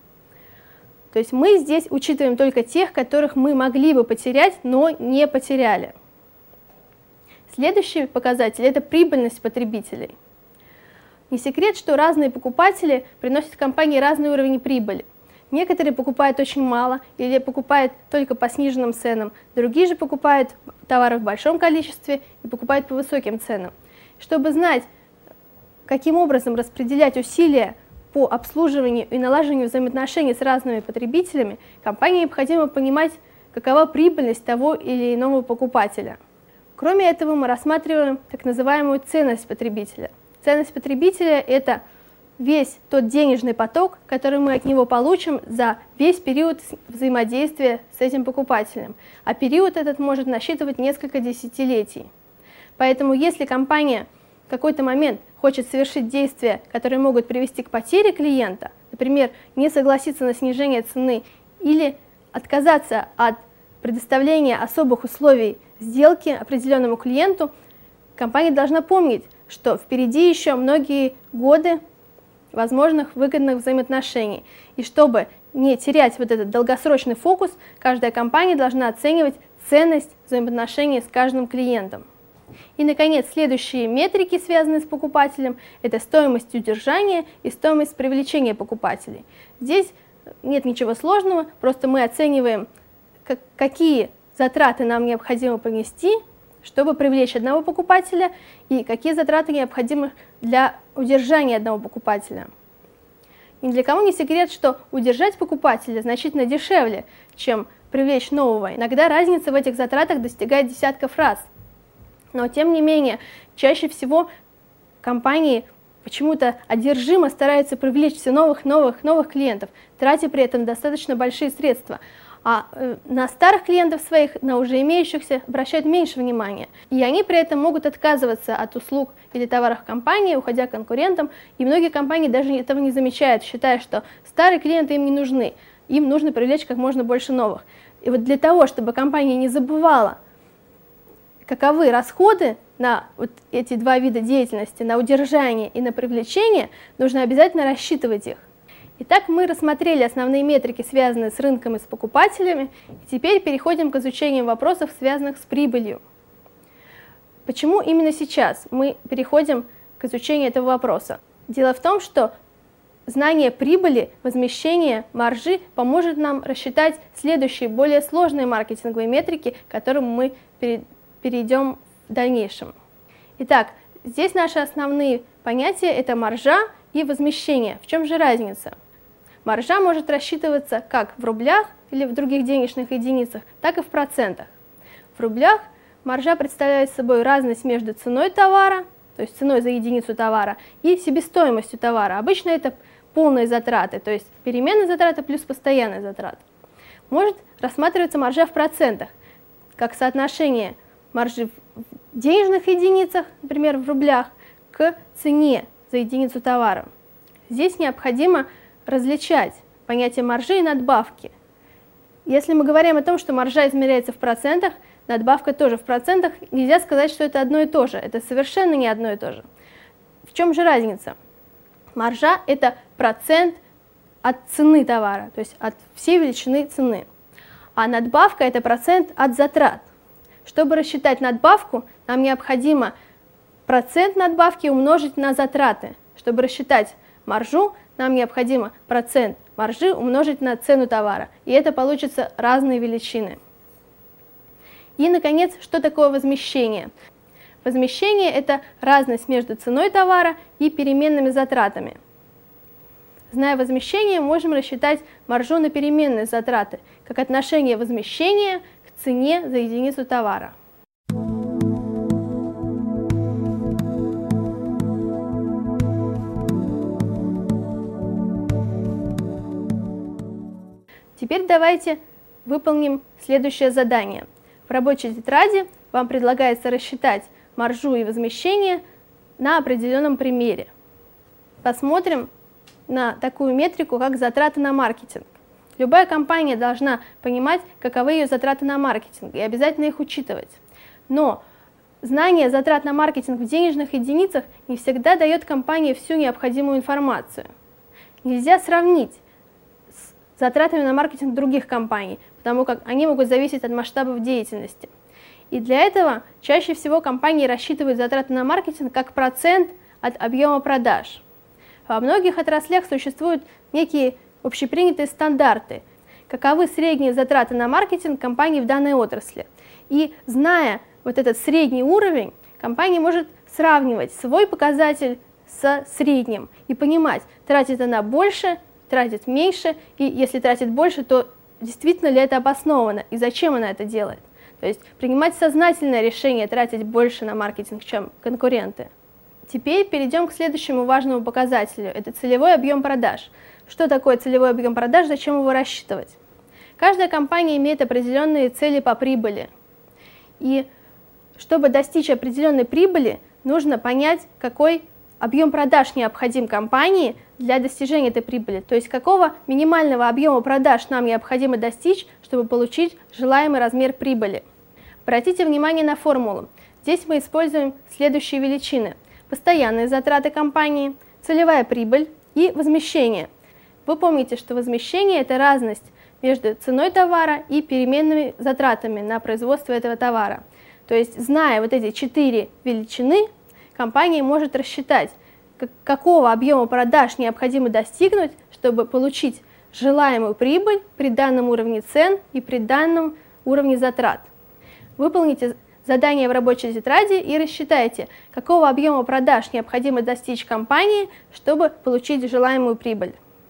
Speaker 1: То есть мы здесь учитываем только тех, которых мы могли бы потерять, но не потеряли. Следующий показатель – это прибыльность потребителей. Не секрет, что разные покупатели приносят компании разный уровень прибыли. Некоторые покупают очень мало или покупают только по сниженным ценам, другие же покупают товары в большом количестве и покупают по высоким ценам. Чтобы знать, каким образом распределять усилия по обслуживанию и налаживанию взаимоотношений с разными потребителями, компании необходимо понимать, какова прибыльность того или иного покупателя. Кроме этого, мы рассматриваем так называемую ценность потребителя. Ценность потребителя – это весь тот денежный поток, который мы от него получим за весь период взаимодействия с этим покупателем. А период этот может насчитывать несколько десятилетий. Поэтому если компания в какой-то момент хочет совершить действия, которые могут привести к потере клиента, например, не согласиться на снижение цены или отказаться от предоставления особых условий сделки определенному клиенту, компания должна помнить, что впереди еще многие годы возможных выгодных взаимоотношений. И чтобы не терять вот этот долгосрочный фокус, каждая компания должна оценивать ценность взаимоотношений с каждым клиентом. И, наконец, следующие метрики, связанные с покупателем, это стоимость удержания и стоимость привлечения покупателей. Здесь нет ничего сложного, просто мы оцениваем, как, какие затраты нам необходимо понести, чтобы привлечь одного покупателя, и какие затраты необходимы для удержания одного покупателя. Ни для кого не секрет, что удержать покупателя значительно дешевле, чем привлечь нового. Иногда разница в этих затратах достигает десятков раз. Но, тем не менее, чаще всего компании почему-то одержимо стараются привлечь все новых, новых, новых клиентов, тратя при этом достаточно большие средства. А на старых клиентов своих, на уже имеющихся, обращают меньше внимания. И они при этом могут отказываться от услуг или товаров компании, уходя к конкурентам. И многие компании даже этого не замечают, считая, что старые клиенты им не нужны. Им нужно привлечь как можно больше новых. И вот для того, чтобы компания не забывала, каковы расходы на вот эти два вида деятельности, на удержание и на привлечение, нужно обязательно рассчитывать их. Итак, мы рассмотрели основные метрики, связанные с рынком и с покупателями, и теперь переходим к изучению вопросов, связанных с прибылью. Почему именно сейчас мы переходим к изучению этого вопроса? Дело в том, что знание прибыли, возмещения, маржи поможет нам рассчитать следующие, более сложные маркетинговые метрики, к которым мы перейдем в дальнейшем. Итак, здесь наши основные понятия – это маржа и возмещение. В чем же разница? Маржа может рассчитываться как в рублях или в других денежных единицах, так и в процентах. В рублях маржа представляет собой разность между ценой товара, то есть ценой за единицу товара, и себестоимостью товара. Обычно это полные затраты, то есть переменные затраты плюс постоянные затраты. Может рассматриваться маржа в процентах, как соотношение маржи в денежных единицах, например, в рублях, к цене за единицу товара. Здесь необходимо различать понятие маржи и надбавки. Если мы говорим о том, что маржа измеряется в процентах, надбавка тоже в процентах, нельзя сказать, что это одно и то же. Это совершенно не одно и то же. В чем же разница? Маржа – это процент от цены товара, то есть от всей величины цены. А надбавка – это процент от затрат. Чтобы рассчитать надбавку, нам необходимо процент надбавки умножить на затраты. Чтобы рассчитать маржу, нам необходимо процент маржи умножить на цену товара. И это получится разные величины. И, наконец, что такое возмещение? Возмещение – это разность между ценой товара и переменными затратами. Зная возмещение, можем рассчитать маржу на переменные затраты, как отношение возмещения к цене за единицу товара. Теперь давайте выполним следующее задание. В рабочей тетради вам предлагается рассчитать маржу и возмещение на определенном примере. Посмотрим на такую метрику, как затраты на маркетинг. Любая компания должна понимать, каковы ее затраты на маркетинг, и обязательно их учитывать. Но знание затрат на маркетинг в денежных единицах не всегда дает компании всю необходимую информацию. Нельзя сравнить с затратами на маркетинг других компаний, потому как они могут зависеть от масштабов деятельности. И для этого чаще всего компании рассчитывают затраты на маркетинг как процент от объема продаж. Во многих отраслях существуют некие общепринятые стандарты, каковы средние затраты на маркетинг компании в данной отрасли. И зная вот этот средний уровень, компания может сравнивать свой показатель с средним и понимать, тратит она больше, тратит меньше, и если тратит больше, то действительно ли это обосновано и зачем она это делает. То есть принимать сознательное решение тратить больше на маркетинг, чем конкуренты. Теперь перейдем к следующему важному показателю. Это целевой объем продаж. Что такое целевой объем продаж, зачем его рассчитывать? Каждая компания имеет определенные цели по прибыли. И чтобы достичь определенной прибыли, нужно понять, какой объем продаж необходим компании для достижения этой прибыли. То есть какого минимального объема продаж нам необходимо достичь, чтобы получить желаемый размер прибыли. Обратите внимание на формулу. Здесь мы используем следующие величины. Постоянные затраты компании, целевая прибыль и возмещение. Вы помните, что возмещение – это разность между ценой товара и переменными затратами на производство этого товара. То есть, зная вот эти четыре величины, компания может рассчитать, какого объема продаж необходимо достигнуть, чтобы получить желаемую прибыль при данном уровне цен и при данном уровне затрат. Выполните задание в рабочей тетради и рассчитайте, какого объема продаж необходимо достичь компании, чтобы получить желаемую прибыль.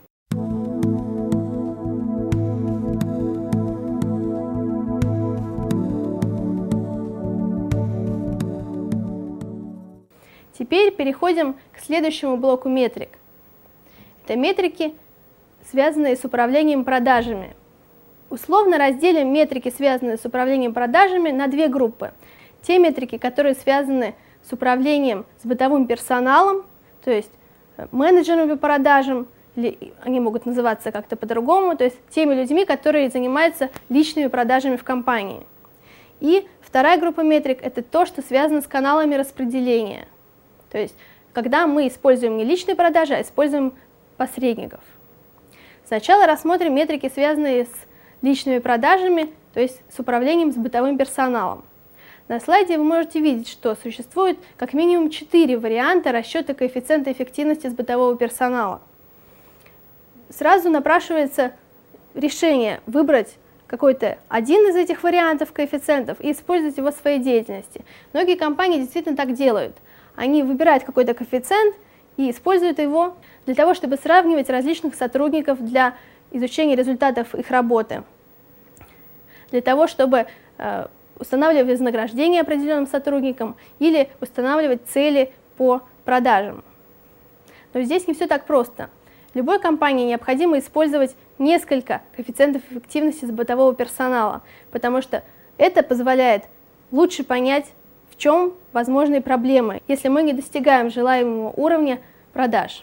Speaker 1: Теперь переходим к следующему блоку метрик. Это метрики, связанные с управлением продажами. Условно разделим метрики, связанные с управлением продажами, на две группы. Те метрики, которые связаны с управлением с бытовым персоналом, то есть менеджерами по продажам, или они могут называться как-то по-другому, то есть теми людьми, которые занимаются личными продажами в компании. И вторая группа метрик – это то, что связано с каналами распределения. То есть, когда мы используем не личные продажи, а используем посредников. Сначала рассмотрим метрики, связанные с личными продажами, то есть с управлением с бытовым персоналом. На слайде вы можете видеть, что существует как минимум четыре варианта расчета коэффициента эффективности с бытового персонала. Сразу напрашивается решение выбрать какой-то один из этих вариантов коэффициентов и использовать его в своей деятельности. Многие компании действительно так делают. Они выбирают какой-то коэффициент и используют его для того, чтобы сравнивать различных сотрудников для изучения результатов их работы, для того, чтобы э, устанавливать вознаграждение определенным сотрудникам или устанавливать цели по продажам. Но здесь не все так просто. Любой компании необходимо использовать несколько коэффициентов эффективности с бытового персонала, потому что это позволяет лучше понять, в чем возможные проблемы, если мы не достигаем желаемого уровня продаж.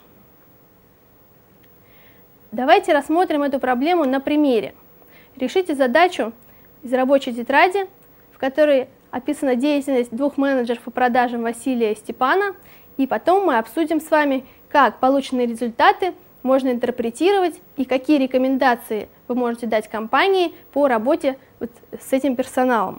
Speaker 1: Давайте рассмотрим эту проблему на примере. Решите задачу из рабочей тетради, в которой описана деятельность двух менеджеров по продажам Василия и Степана, и потом мы обсудим с вами, как полученные результаты можно интерпретировать и какие рекомендации вы можете дать компании по работе вот с этим персоналом.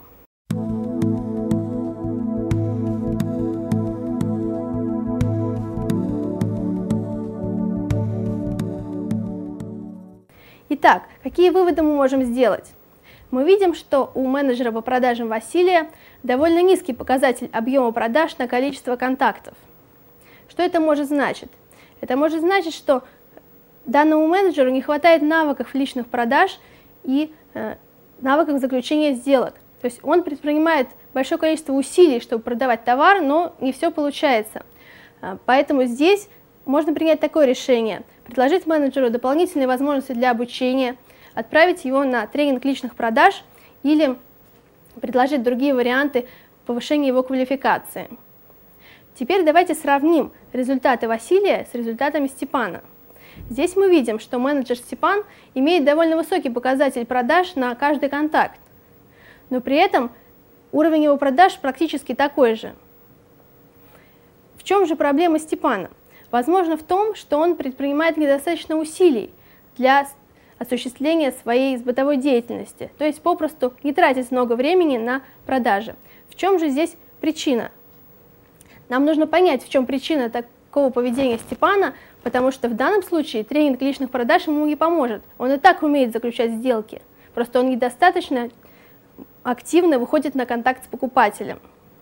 Speaker 1: Итак, какие выводы мы можем сделать? Мы видим, что у менеджера по продажам Василия довольно низкий показатель объема продаж на количество контактов. Что это может значить? Это может значить, что данному менеджеру не хватает навыков личных продаж и э, навыков заключения сделок. То есть он предпринимает большое количество усилий, чтобы продавать товар, но не все получается. Поэтому здесь можно принять такое решение: предложить менеджеру дополнительные возможности для обучения, отправить его на тренинг личных продаж или предложить другие варианты повышения его квалификации. Теперь давайте сравним результаты Василия с результатами Степана. Здесь мы видим, что менеджер Степан имеет довольно высокий показатель продаж на каждый контакт, но при этом уровень его продаж практически такой же. В чем же проблема Степана? Возможно в том, что он предпринимает недостаточно усилий для осуществления своей бытовой деятельности, то есть попросту не тратит много времени на продажи. В чем же здесь причина? Нам нужно понять, в чем причина такого поведения Степана, потому что в данном случае тренинг личных продаж ему не поможет. Он и так умеет заключать сделки, просто он недостаточно активно выходит на контакт с покупателем.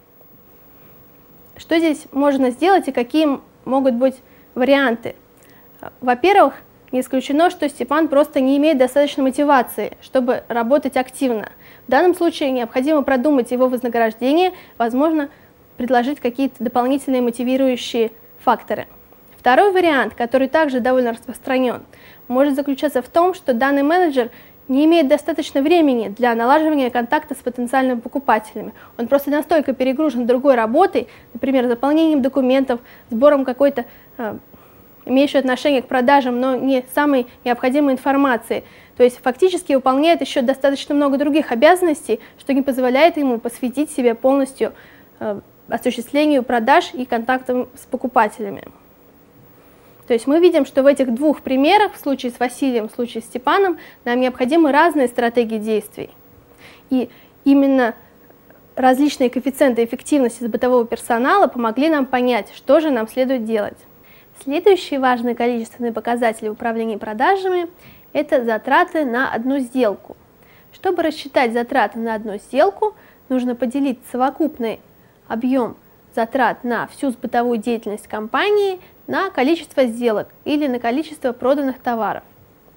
Speaker 1: Что здесь можно сделать и какие могут быть варианты? Во-первых, не исключено, что Степан просто не имеет достаточной мотивации, чтобы работать активно. В данном случае необходимо продумать его вознаграждение, возможно, предложить какие-то дополнительные мотивирующие факторы. Второй вариант, который также довольно распространен, может заключаться в том, что данный менеджер не имеет достаточно времени для налаживания контакта с потенциальными покупателями. Он просто настолько перегружен другой работой, например, заполнением документов, сбором какой-то э, имеющей отношение к продажам, но не самой необходимой информации. То есть фактически выполняет еще достаточно много других обязанностей, что не позволяет ему посвятить себя полностью э, осуществлению продаж и контактам с покупателями. То есть мы видим, что в этих двух примерах, в случае с Василием, в случае с Степаном, нам необходимы разные стратегии действий. И именно различные коэффициенты эффективности бытового персонала помогли нам понять, что же нам следует делать. Следующий важный количественный показатель управления продажами – это затраты на одну сделку. Чтобы рассчитать затраты на одну сделку, нужно поделить совокупный объем затрат на всю бытовую деятельность компании на количество сделок или на количество проданных товаров.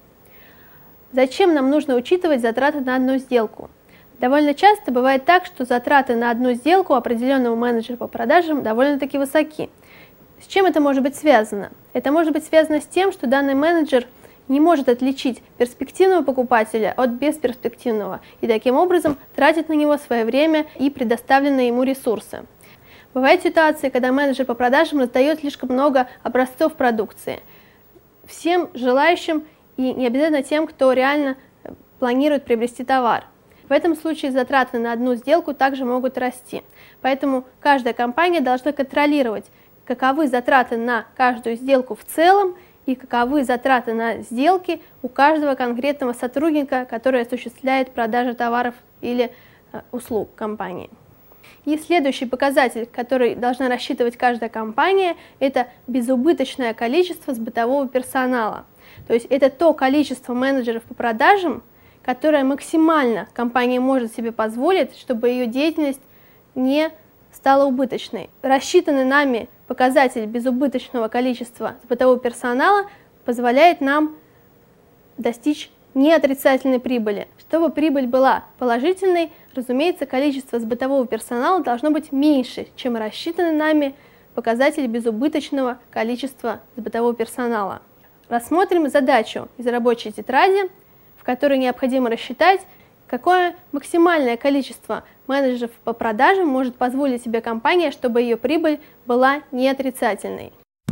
Speaker 1: Зачем нам нужно учитывать затраты на одну сделку? Довольно часто бывает так, что затраты на одну сделку определенного менеджера по продажам довольно-таки высоки. С чем это может быть связано? Это может быть связано с тем, что данный менеджер не может отличить перспективного покупателя от бесперспективного и таким образом тратит на него свое время и предоставленные ему ресурсы. Бывают ситуации, когда менеджер по продажам раздает слишком много образцов продукции всем желающим и не обязательно тем, кто реально планирует приобрести товар. В этом случае затраты на одну сделку также могут расти. Поэтому каждая компания должна контролировать, каковы затраты на каждую сделку в целом и каковы затраты на сделки у каждого конкретного сотрудника, который осуществляет продажу товаров или услуг компании. И следующий показатель, который должна рассчитывать каждая компания, это безубыточное количество с бытового персонала. То есть это то количество менеджеров по продажам, которое максимально компания может себе позволить, чтобы ее деятельность не стала убыточной. Рассчитанный нами показатель безубыточного количества бытового персонала позволяет нам достичь неотрицательной прибыли. Чтобы прибыль была положительной, разумеется, количество бытового персонала должно быть меньше, чем рассчитанный нами показатель безубыточного количества бытового персонала. Рассмотрим задачу из рабочей тетради, в которой необходимо рассчитать, какое максимальное количество менеджеров по продажам может позволить себе компания, чтобы ее прибыль была неотрицательной.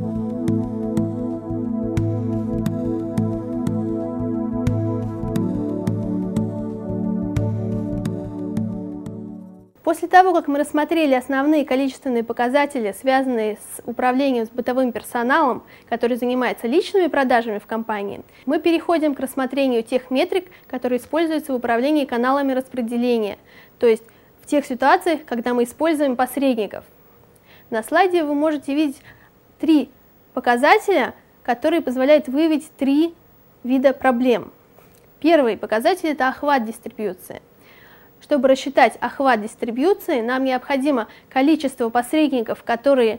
Speaker 1: После того, как мы рассмотрели основные количественные показатели, связанные с управлением с бытовым персоналом, который занимается личными продажами в компании, мы переходим к рассмотрению тех метрик, которые используются в управлении каналами распределения, то есть в тех ситуациях, когда мы используем посредников. На слайде вы можете видеть три показателя, которые позволяют выявить три вида проблем. Первый показатель – это охват дистрибьюции. Чтобы рассчитать охват дистрибьюции, нам необходимо количество посредников, которые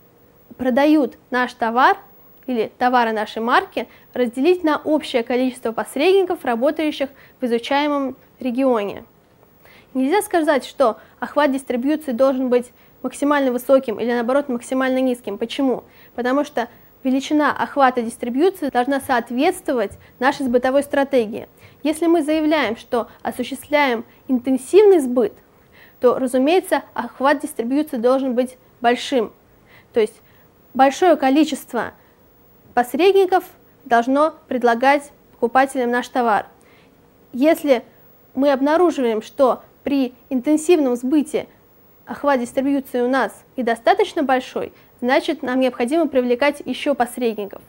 Speaker 1: продают наш товар или товары нашей марки, разделить на общее количество посредников, работающих в изучаемом регионе. Нельзя сказать, что охват дистрибьюции должен быть максимально высоким или наоборот максимально низким. Почему? Потому что величина охвата дистрибьюции должна соответствовать нашей сбытовой стратегии. Если мы заявляем, что осуществляем интенсивный сбыт, то, разумеется, охват дистрибьюции должен быть большим. То есть большое количество посредников должно предлагать покупателям наш товар. Если мы обнаруживаем, что при интенсивном сбыте охват дистрибьюции у нас недостаточно большой, значит, нам необходимо привлекать еще посредников.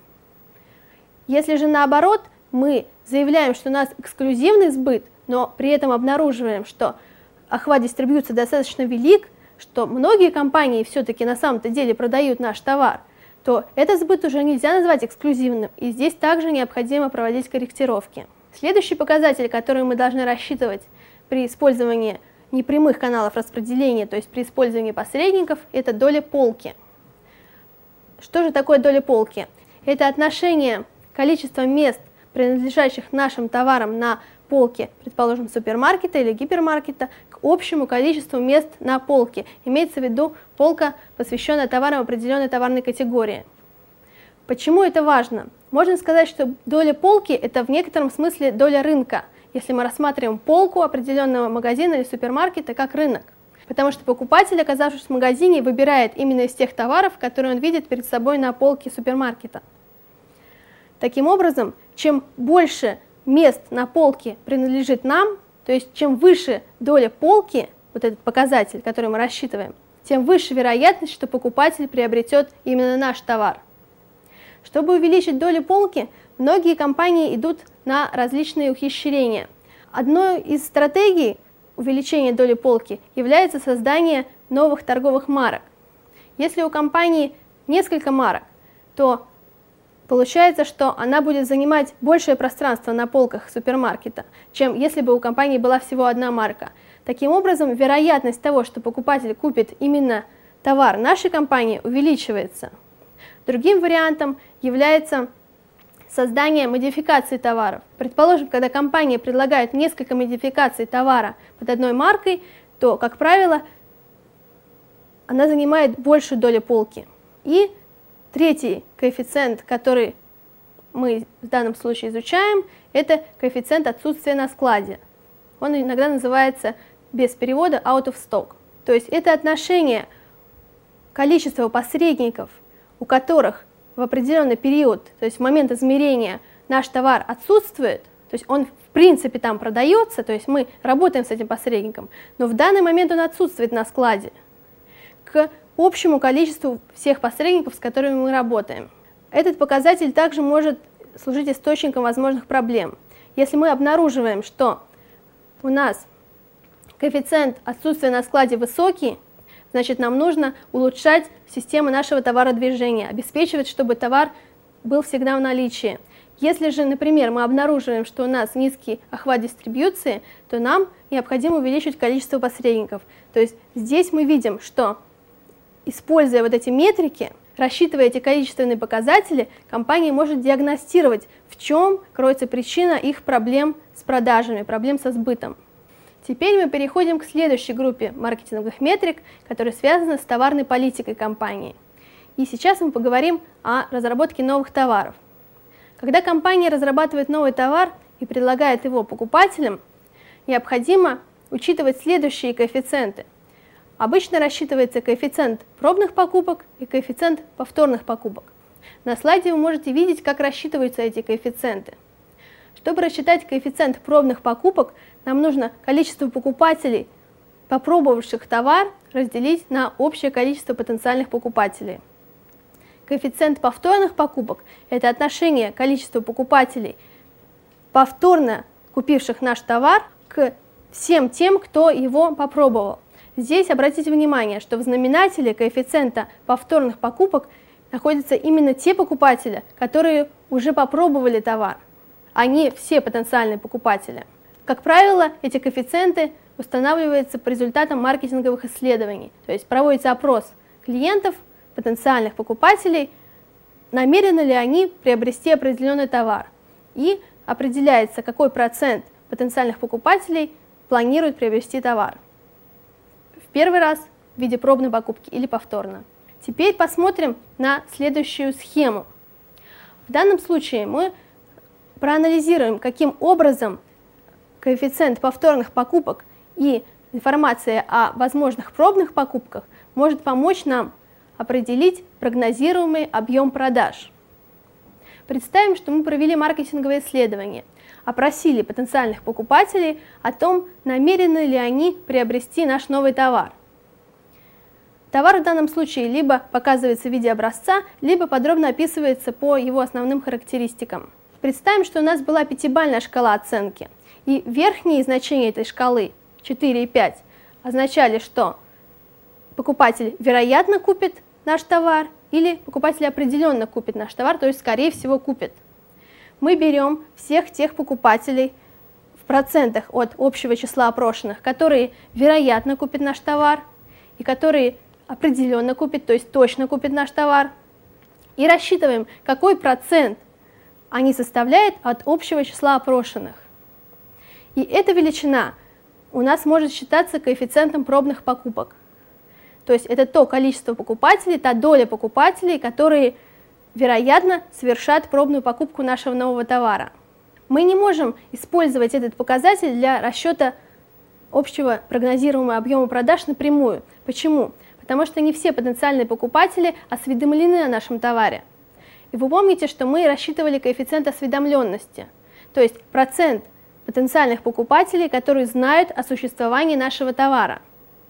Speaker 1: Если же наоборот, мы заявляем, что у нас эксклюзивный сбыт, но при этом обнаруживаем, что охват дистрибьюции достаточно велик, что многие компании все-таки на самом-то деле продают наш товар, то этот сбыт уже нельзя назвать эксклюзивным, и здесь также необходимо проводить корректировки. Следующий показатель, который мы должны рассчитывать при использовании непрямых каналов распределения, то есть при использовании посредников, это доля полки. Что же такое доля полки? Это отношение количество мест, принадлежащих нашим товарам на полке, предположим, супермаркета или гипермаркета, к общему количеству мест на полке. Имеется в виду полка, посвященная товарам определенной товарной категории. Почему это важно? Можно сказать, что доля полки – это в некотором смысле доля рынка, если мы рассматриваем полку определенного магазина или супермаркета как рынок. Потому что покупатель, оказавшись в магазине, выбирает именно из тех товаров, которые он видит перед собой на полке супермаркета. Таким образом, чем больше мест на полке принадлежит нам, то есть чем выше доля полки, вот этот показатель, который мы рассчитываем, тем выше вероятность, что покупатель приобретет именно наш товар. Чтобы увеличить долю полки, многие компании идут на различные ухищрения. Одной из стратегий увеличения доли полки является создание новых торговых марок. Если у компании несколько марок, то получается, что она будет занимать большее пространство на полках супермаркета, чем если бы у компании была всего одна марка. Таким образом, вероятность того, что покупатель купит именно товар нашей компании, увеличивается. Другим вариантом является создание модификаций товаров. Предположим, когда компания предлагает несколько модификаций товара под одной маркой, то, как правило, она занимает большую долю полки. И третий коэффициент, который мы в данном случае изучаем, это коэффициент отсутствия на складе. Он иногда называется без перевода out of stock. То есть это отношение количества посредников, у которых в определенный период, то есть в момент измерения, наш товар отсутствует, то есть он в принципе там продается, то есть мы работаем с этим посредником, но в данный момент он отсутствует на складе, к общему количеству всех посредников, с которыми мы работаем. Этот показатель также может служить источником возможных проблем. Если мы обнаруживаем, что у нас коэффициент отсутствия на складе высокий, значит, нам нужно улучшать систему нашего товародвижения, обеспечивать, чтобы товар был всегда в наличии. Если же, например, мы обнаруживаем, что у нас низкий охват дистрибьюции, то нам необходимо увеличить количество посредников. То есть здесь мы видим, что, используя вот эти метрики, рассчитывая эти количественные показатели, компания может диагностировать, в чем кроется причина их проблем с продажами, проблем со сбытом. Теперь мы переходим к следующей группе маркетинговых метрик, которые связаны с товарной политикой компании. И сейчас мы поговорим о разработке новых товаров. Когда компания разрабатывает новый товар и предлагает его покупателям, необходимо учитывать следующие коэффициенты. Обычно рассчитывается коэффициент пробных покупок и коэффициент повторных покупок. На слайде вы можете видеть, как рассчитываются эти коэффициенты. Чтобы рассчитать коэффициент пробных покупок, нам нужно количество покупателей, попробовавших товар, разделить на общее количество потенциальных покупателей. Коэффициент повторных покупок – это отношение количества покупателей, повторно купивших наш товар, к всем тем, кто его попробовал. Здесь обратите внимание, что в знаменателе коэффициента повторных покупок находятся именно те покупатели, которые уже попробовали товар, а не все потенциальные покупатели. Как правило, эти коэффициенты устанавливаются по результатам маркетинговых исследований, то есть проводится опрос клиентов, потенциальных покупателей, намерены ли они приобрести определенный товар, и определяется, какой процент потенциальных покупателей планирует приобрести товар. В первый раз в виде пробной покупки или повторно. Теперь посмотрим на следующую схему. В данном случае мы проанализируем, каким образом коэффициент повторных покупок и информация о возможных пробных покупках может помочь нам определить прогнозируемый объем продаж. Представим, что мы провели маркетинговое исследование, опросили потенциальных покупателей о том, намерены ли они приобрести наш новый товар. Товар в данном случае либо показывается в виде образца, либо подробно описывается по его основным характеристикам. Представим, что у нас была пятибалльная шкала оценки, и верхние значения этой шкалы, четыре и пять, означали, что покупатель вероятно купит наш товар, или покупатель определенно купит наш товар, то есть скорее всего купит. Мы берем всех тех покупателей в процентах от общего числа опрошенных, которые вероятно купят наш товар, и которые определенно купят, то есть точно купят наш товар, и рассчитываем, какой процент они составляют от общего числа опрошенных. И эта величина у нас может считаться коэффициентом пробных покупок. То есть это то количество покупателей, та доля покупателей, которые, вероятно, совершат пробную покупку нашего нового товара. Мы не можем использовать этот показатель для расчета общего прогнозируемого объема продаж напрямую. Почему? Потому что не все потенциальные покупатели осведомлены о нашем товаре. И вы помните, что мы рассчитывали коэффициент осведомленности, то есть процент потенциальных покупателей, которые знают о существовании нашего товара.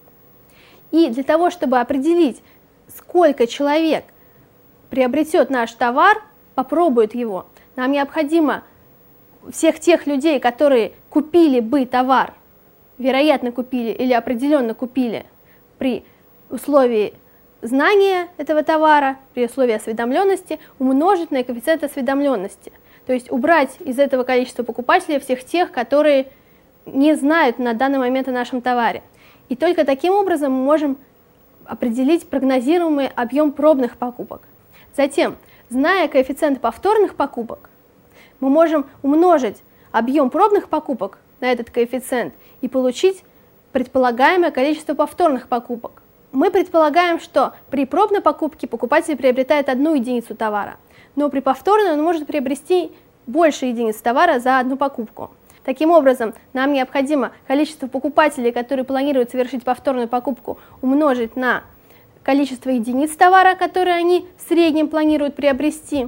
Speaker 1: И для того, чтобы определить, сколько человек приобретет наш товар, попробует его, нам необходимо всех тех людей, которые купили бы товар, вероятно купили или определенно купили при условии знания этого товара, при условии осведомленности, умножить на коэффициент осведомленности. То есть убрать из этого количества покупателей всех тех, которые не знают на данный момент о нашем товаре. И только таким образом мы можем определить прогнозируемый объем пробных покупок. Затем, зная коэффициент повторных покупок, мы можем умножить объем пробных покупок на этот коэффициент и получить предполагаемое количество повторных покупок. Мы предполагаем, что при пробной покупке покупатель приобретает одну единицу товара, но при повторной он может приобрести больше единиц товара за одну покупку. Таким образом, нам необходимо количество покупателей, которые планируют совершить повторную покупку, умножить на количество единиц товара, которые они в среднем планируют приобрести,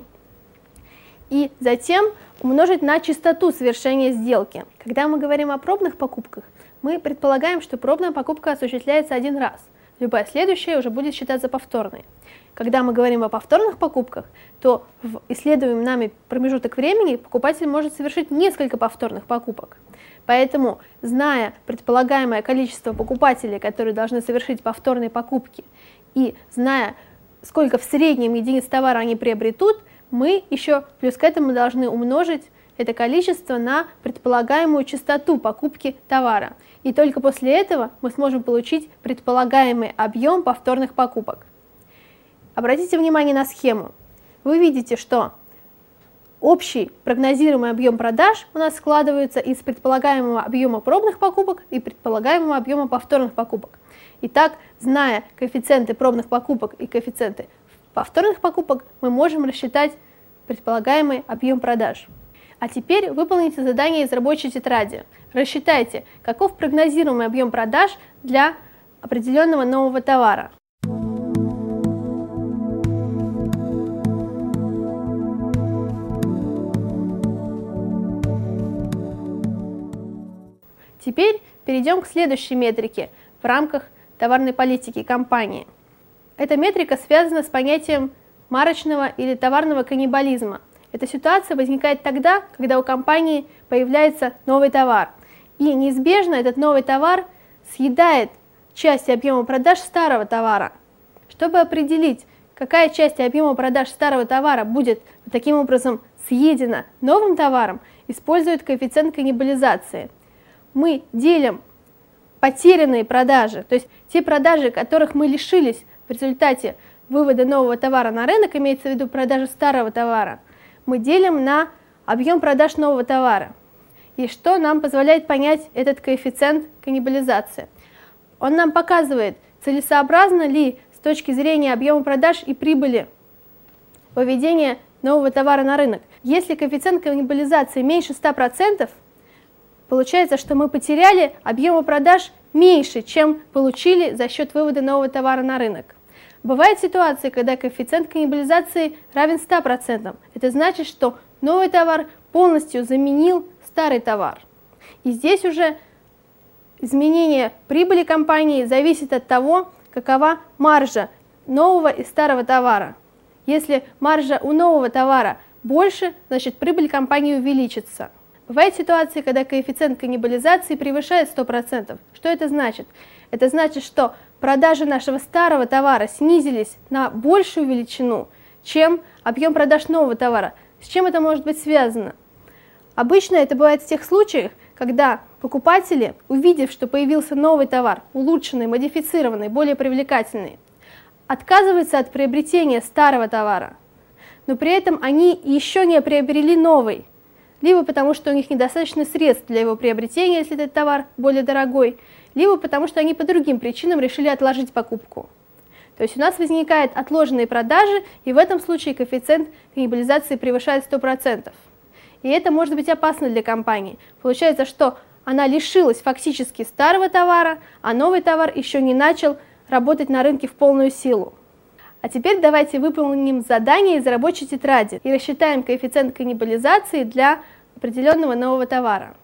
Speaker 1: и затем умножить на частоту совершения сделки. Когда мы говорим о пробных покупках, мы предполагаем, что пробная покупка осуществляется один раз. Любая следующая уже будет считаться повторной. Когда мы говорим о повторных покупках, то в исследуемом нами промежуток времени покупатель может совершить несколько повторных покупок. Поэтому, зная предполагаемое количество покупателей, которые должны совершить повторные покупки, и зная, сколько в среднем единиц товара они приобретут, мы еще плюс к этому должны умножить это количество на предполагаемую частоту покупки товара. И только после этого мы сможем получить предполагаемый объем повторных покупок. Обратите внимание на схему. Вы видите, что общий прогнозируемый объем продаж у нас складывается из предполагаемого объема пробных покупок и предполагаемого объема повторных покупок. Итак, зная коэффициенты пробных покупок и коэффициенты повторных покупок, мы можем рассчитать предполагаемый объем продаж. А теперь выполните задание из рабочей тетради. Рассчитайте, каков прогнозируемый объем продаж для определенного нового товара. Теперь перейдем к следующей метрике в рамках товарной политики компании. Эта метрика связана с понятием марочного или товарного каннибализма. Эта ситуация возникает тогда, когда у компании появляется новый товар, и неизбежно этот новый товар съедает часть объема продаж старого товара. Чтобы определить, какая часть объема продаж старого товара будет таким образом съедена новым товаром, используют коэффициент каннибализации. Мы делим потерянные продажи, то есть те продажи, которых мы лишились в результате вывода нового товара на рынок, имеется в виду продажи старого товара, мы делим на объем продаж нового товара. И что нам позволяет понять этот коэффициент каннибализации? Он нам показывает, целесообразно ли с точки зрения объема продаж и прибыли выведения нового товара на рынок. Если коэффициент каннибализации меньше ста процентов, получается, что мы потеряли объема продаж меньше, чем получили за счет вывода нового товара на рынок. Бывают ситуации, когда коэффициент каннибализации равен ста процентам. Это значит, что новый товар полностью заменил старый товар. И здесь уже изменение прибыли компании зависит от того, какова маржа нового и старого товара. Если маржа у нового товара больше, значит прибыль компании увеличится. Бывают ситуации, когда коэффициент каннибализации превышает сто процентов. Что это значит? Это значит, что продажи нашего старого товара снизились на большую величину, чем объем продаж нового товара. С чем это может быть связано? Обычно это бывает в тех случаях, когда покупатели, увидев, что появился новый товар, улучшенный, модифицированный, более привлекательный, отказываются от приобретения старого товара. но при этом они еще не приобрели новый, либо потому что у них недостаточно средств для его приобретения, если этот товар более дорогой, либо потому что они по другим причинам решили отложить покупку. То есть у нас возникают отложенные продажи, и в этом случае коэффициент каннибализации превышает сто процентов. И это может быть опасно для компании. Получается, что она лишилась фактически старого товара, а новый товар еще не начал работать на рынке в полную силу. А теперь давайте выполним задание из рабочей тетради и рассчитаем коэффициент каннибализации для определенного нового товара.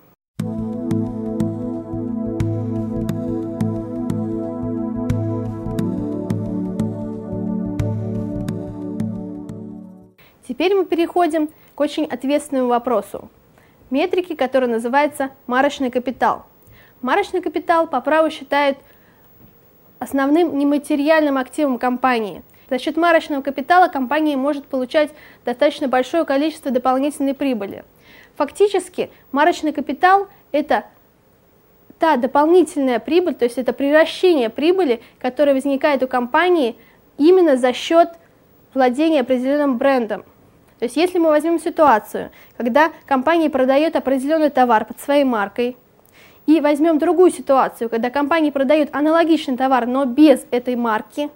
Speaker 1: Теперь мы переходим к очень ответственному вопросу. Метрике, которая называется марочный капитал. Марочный капитал по праву считают основным нематериальным активом компании. За счет марочного капитала компания может получать достаточно большое количество дополнительной прибыли. Фактически марочный капитал – это та дополнительная прибыль, то есть это приращение прибыли, которая возникает у компании именно за счет владения определенным брендом. То есть если мы возьмем ситуацию, когда компания продает определенный товар под своей маркой, и возьмем другую ситуацию, когда компания продает аналогичный товар, но без этой марки,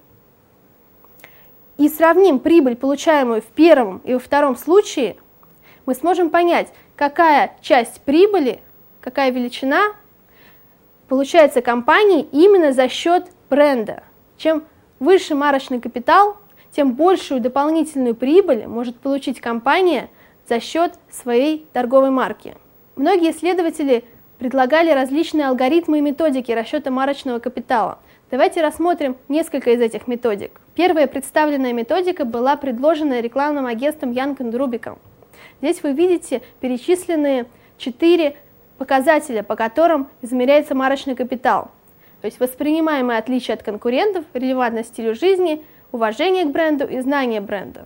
Speaker 1: и сравним прибыль, получаемую в первом и во втором случае, мы сможем понять, какая часть прибыли, какая величина получается компании именно за счет бренда. Чем выше марочный капитал, тем большую дополнительную прибыль может получить компания за счет своей торговой марки. Многие исследователи предлагали различные алгоритмы и методики расчета марочного капитала. Давайте рассмотрим несколько из этих методик. Первая представленная методика была предложена рекламным агентством Young энд Rubicam. Здесь вы видите перечисленные четыре показателя, по которым измеряется марочный капитал. То есть воспринимаемое отличие от конкурентов, релевантность стилю жизни, уважение к бренду и знание бренда.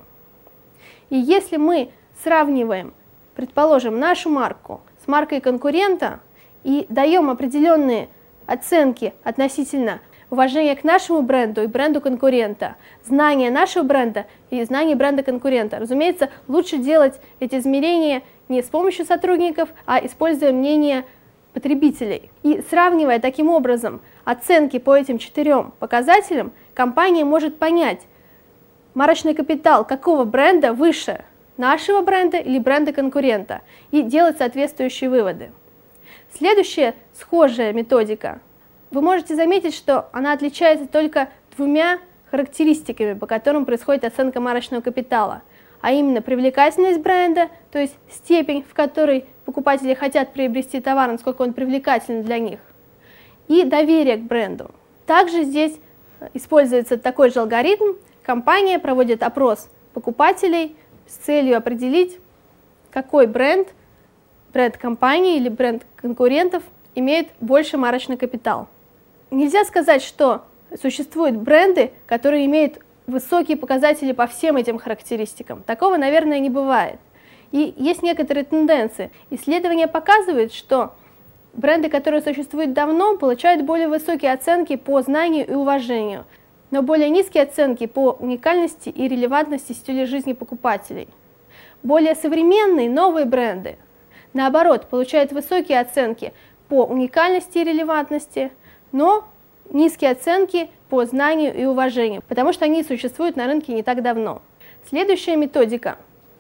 Speaker 1: И если мы сравниваем, предположим, нашу марку с маркой конкурента и даем определенные оценки относительно уважения к нашему бренду и бренду конкурента, знание нашего бренда и знание бренда конкурента, разумеется, лучше делать эти измерения не с помощью сотрудников, а используя мнение потребителей. И сравнивая таким образом оценки по этим четырем показателям, компания может понять, марочный капитал какого бренда выше, нашего бренда или бренда конкурента, и делать соответствующие выводы. Следующая схожая методика. Вы можете заметить, что она отличается только двумя характеристиками, по которым происходит оценка марочного капитала, а именно привлекательность бренда, то есть степень, в которой покупатели хотят приобрести товар, насколько он привлекателен для них, и доверие к бренду. Также здесь используется такой же алгоритм. Компания проводит опрос покупателей с целью определить, какой бренд, бренд компании или бренд конкурентов имеет больше марочный капитал. Нельзя сказать, что существуют бренды, которые имеют высокие показатели по всем этим характеристикам. Такого, наверное, не бывает. И есть некоторые тенденции. Исследования показывают, что бренды, которые существуют давно, получают более высокие оценки по знанию и уважению, но более низкие оценки по уникальности и релевантности стиля жизни покупателей. Более современные новые бренды, наоборот, получают высокие оценки по уникальности и релевантности, но низкие оценки по знанию и уважению, потому что они существуют на рынке не так давно. Следующая методика,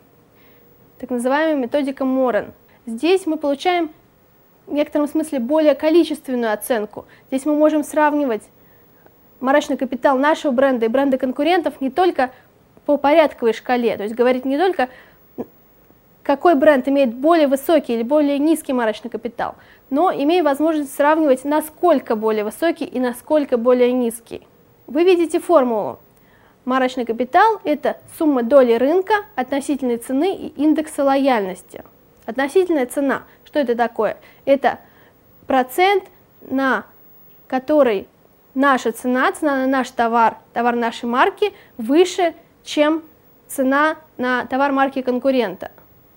Speaker 1: так называемая методика Морен. Здесь мы получаем в некотором смысле более количественную оценку. Здесь мы можем сравнивать марочный капитал нашего бренда и бренда конкурентов не только по порядковой шкале, то есть говорить не только, какой бренд имеет более высокий или более низкий марочный капитал, но имея возможность сравнивать, насколько более высокий и насколько более низкий. Вы видите формулу. Марочный капитал – это сумма доли рынка, относительной цены и индекса лояльности. Относительная цена, что это такое? Это процент, на который наша цена, цена на наш товар, товар нашей марки выше, чем цена на товар марки конкурента.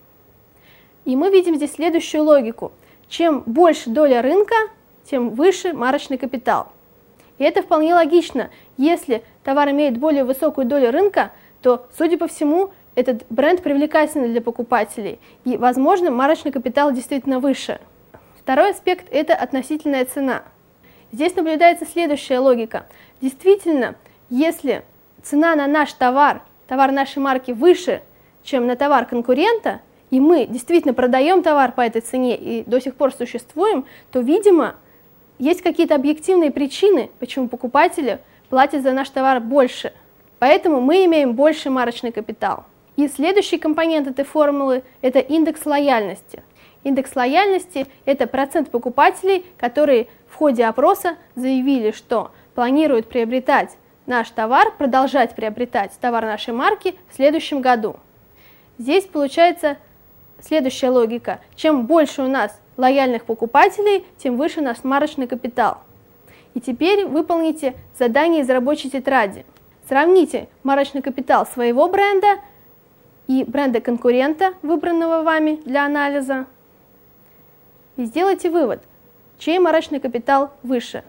Speaker 1: И мы видим здесь следующую логику. Чем больше доля рынка, тем выше марочный капитал. И это вполне логично. Если товар имеет более высокую долю рынка, то, судя по всему, этот бренд привлекательный для покупателей, и, возможно, марочный капитал действительно выше. Второй аспект – это относительная цена. Здесь наблюдается следующая логика. Действительно, если цена на наш товар, товар нашей марки выше, чем на товар конкурента, и мы действительно продаем товар по этой цене и до сих пор существуем, то, видимо, есть какие-то объективные причины, почему покупатели платят за наш товар больше. Поэтому мы имеем больший марочный капитал. И следующий компонент этой формулы – это индекс лояльности. Индекс лояльности – это процент покупателей, которые в ходе опроса заявили, что планируют приобретать наш товар, продолжать приобретать товар нашей марки в следующем году. Здесь получается следующая логика. Чем больше у нас лояльных покупателей, тем выше наш марочный капитал. И теперь выполните задание из рабочей тетради. Сравните марочный капитал своего бренда и бренда конкурента, выбранного вами для анализа, и сделайте вывод, чей марочный капитал выше.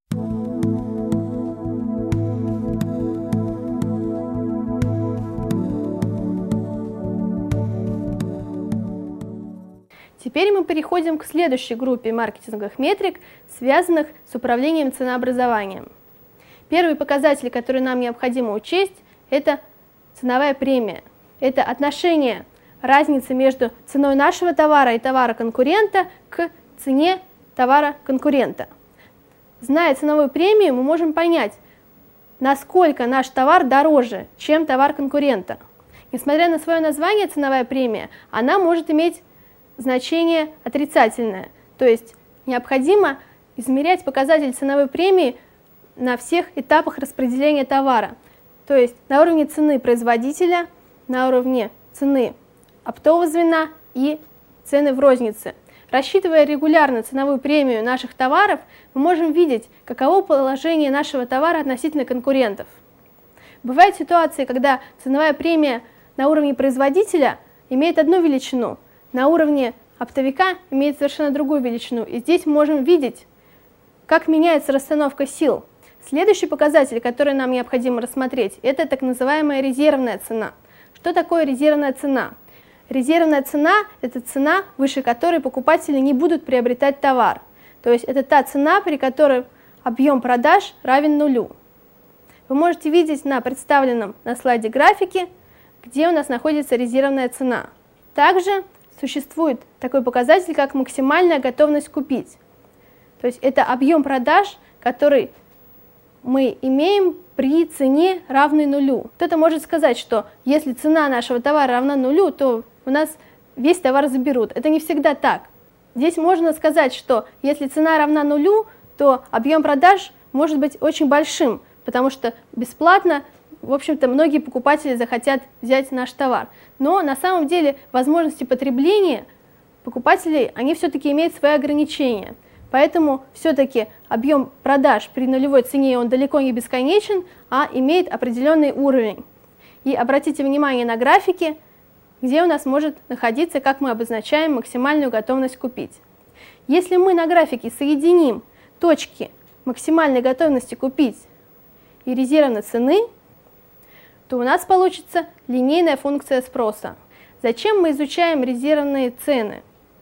Speaker 1: Теперь мы переходим к следующей группе маркетинговых метрик, связанных с управлением ценообразованием. Первый показатель, который нам необходимо учесть, это ценовая премия. Это отношение разницы между ценой нашего товара и товара конкурента к цене товара конкурента. Зная ценовую премию, мы можем понять, насколько наш товар дороже, чем товар конкурента. Несмотря на свое название ценовая премия, она может иметь значение отрицательное, то есть необходимо измерять показатель ценовой премии на всех этапах распределения товара, то есть на уровне цены производителя, на уровне цены оптового звена и цены в рознице. Рассчитывая регулярно ценовую премию наших товаров, мы можем видеть, каково положение нашего товара относительно конкурентов. Бывают ситуации, когда ценовая премия на уровне производителя имеет одну величину, на уровне оптовика имеет совершенно другую величину. И здесь мы можем видеть, как меняется расстановка сил. Следующий показатель, который нам необходимо рассмотреть, это так называемая резервная цена. Что такое резервная цена? Резервная цена – это цена, выше которой покупатели не будут приобретать товар. То есть это та цена, при которой объем продаж равен нулю. Вы можете видеть на представленном на слайде графике, где у нас находится резервная цена. Также существует такой показатель, как максимальная готовность купить. То есть это объем продаж, который мы имеем при цене, равной нулю. Кто-то может сказать, что если цена нашего товара равна нулю, то у нас весь товар заберут. Это не всегда так. Здесь можно сказать, что если цена равна нулю, то объем продаж может быть очень большим, потому что бесплатно, в общем-то, многие покупатели захотят взять наш товар. Но на самом деле возможности потребления покупателей, они все-таки имеют свои ограничения. Поэтому все-таки объем продаж при нулевой цене он далеко не бесконечен, а имеет определенный уровень. И обратите внимание на графики, где у нас может находиться, как мы обозначаем максимальную готовность купить. Если мы на графике соединим точки максимальной готовности купить и резервной цены, то у нас получится линейная функция спроса. Зачем мы изучаем резервные цены?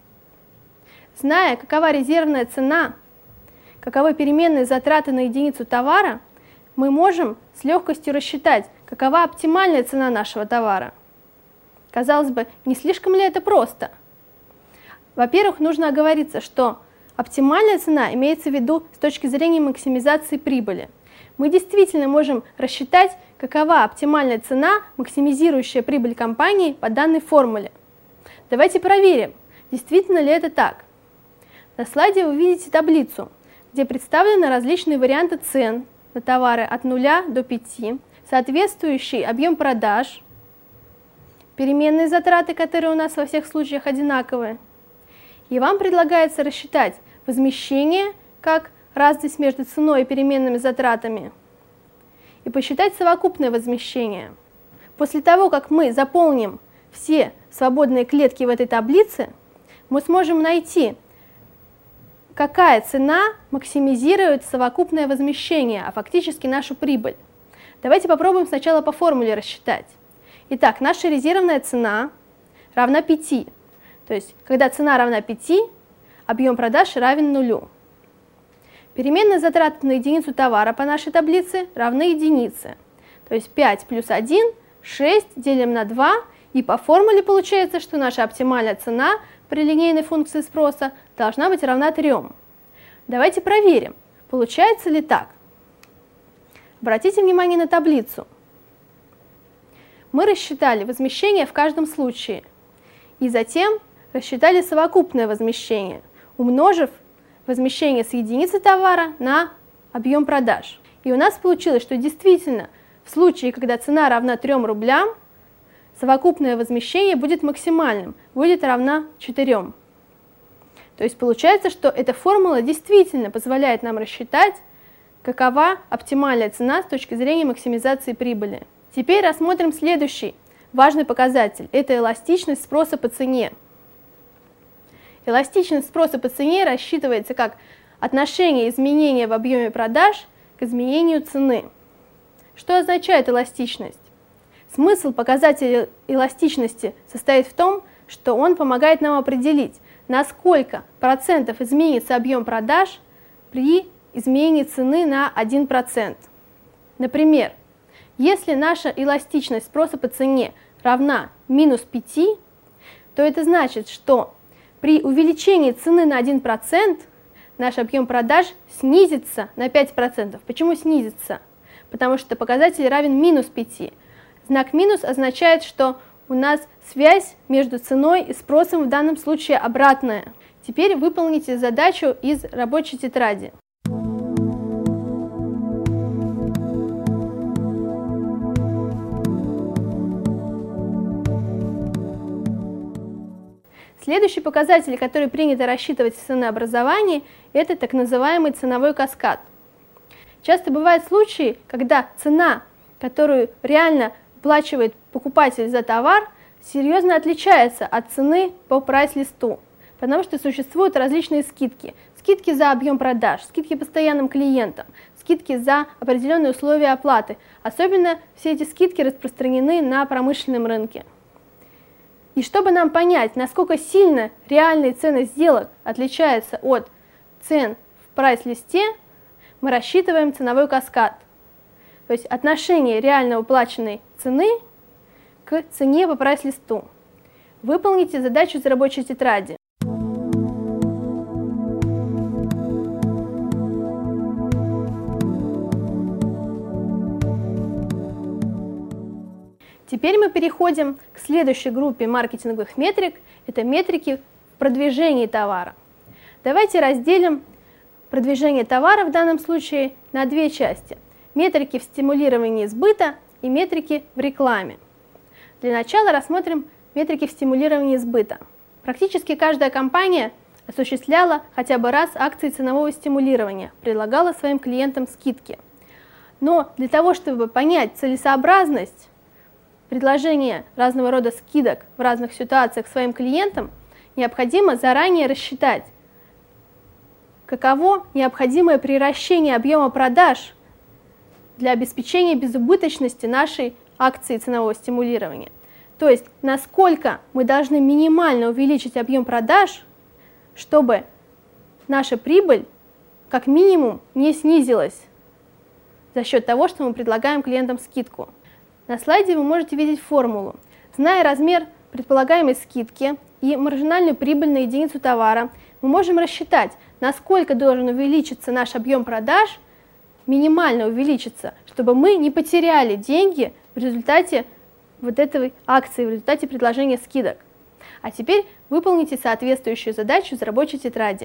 Speaker 1: Зная, какова резервная цена, каковы переменные затраты на единицу товара, мы можем с легкостью рассчитать, какова оптимальная цена нашего товара. Казалось бы, не слишком ли это просто? Во-первых, нужно оговориться, что оптимальная цена имеется в виду с точки зрения максимизации прибыли. Мы действительно можем рассчитать, какова оптимальная цена, максимизирующая прибыль компании по данной формуле. Давайте проверим, действительно ли это так. На слайде вы видите таблицу, где представлены различные варианты цен на товары от нуля до пяти, соответствующий объем продаж, переменные затраты, которые у нас во всех случаях одинаковые. И вам предлагается рассчитать возмещение как разность между ценой и переменными затратами и посчитать совокупное возмещение. После того, как мы заполним все свободные клетки в этой таблице, мы сможем найти, какая цена максимизирует совокупное возмещение, а фактически нашу прибыль. Давайте попробуем сначала по формуле рассчитать. Итак, наша резервная цена равна пяти. То есть, когда цена равна пяти, объем продаж равен нулю. Переменные затраты на единицу товара по нашей таблице равны единице. То есть пять плюс один, шесть делим на два, и по формуле получается, что наша оптимальная цена при линейной функции спроса должна быть равна трем. Давайте проверим, получается ли так. Обратите внимание на таблицу. Мы рассчитали возмещение в каждом случае, и затем рассчитали совокупное возмещение, умножив возмещение с единицы товара на объем продаж. И у нас получилось, что действительно в случае, когда цена равна трем рублям, совокупное возмещение будет максимальным, будет равна четырем. То есть получается, что эта формула действительно позволяет нам рассчитать, какова оптимальная цена с точки зрения максимизации прибыли. Теперь рассмотрим следующий важный показатель – это эластичность спроса по цене. Эластичность спроса по цене рассчитывается как отношение изменения в объеме продаж к изменению цены. Что означает эластичность? Смысл показателя эластичности состоит в том, что он помогает нам определить, на сколько процентов изменится объем продаж при изменении цены на один процент. Например, если наша эластичность спроса по цене равна минус пяти, то это значит, что при увеличении цены на один процент наш объем продаж снизится на пять процентов. Почему снизится? Потому что показатель равен минус пяти. Знак минус означает, что у нас связь между ценой и спросом в данном случае обратная. Теперь выполните задачу из рабочей тетради. Следующий показатель, который принято рассчитывать в ценообразовании, это так называемый ценовой каскад. Часто бывают случаи, когда цена, которую реально оплачивает покупатель за товар, серьезно отличается от цены по прайс-листу, потому что существуют различные скидки. Скидки за объем продаж, скидки постоянным клиентам, скидки за определенные условия оплаты. Особенно все эти скидки распространены на промышленном рынке. И чтобы нам понять, насколько сильно реальные цены сделок отличаются от цен в прайс-листе, мы рассчитываем ценовой каскад, то есть отношение реально уплаченной цены к цене по прайс-листу. Выполните задачу из рабочей тетради. Теперь мы переходим к следующей группе маркетинговых метрик, это метрики в продвижении товара. Давайте разделим продвижение товара в данном случае на две части. Метрики в стимулировании сбыта и метрики в рекламе. Для начала рассмотрим метрики в стимулировании сбыта. Практически каждая компания осуществляла хотя бы раз акции ценового стимулирования, предлагала своим клиентам скидки. Но для того, чтобы понять целесообразность предложения разного рода скидок в разных ситуациях своим клиентам, необходимо заранее рассчитать, каково необходимое приращение объема продаж для обеспечения безубыточности нашей акции ценового стимулирования. То есть, насколько мы должны минимально увеличить объем продаж, чтобы наша прибыль как минимум не снизилась за счет того, что мы предлагаем клиентам скидку. На слайде вы можете видеть формулу. Зная размер предполагаемой скидки и маржинальную прибыль на единицу товара, мы можем рассчитать, насколько должен увеличиться наш объем продаж, минимально увеличиться, чтобы мы не потеряли деньги в результате вот этой акции, в результате предложения скидок. А теперь выполните соответствующую задачу из рабочей тетради.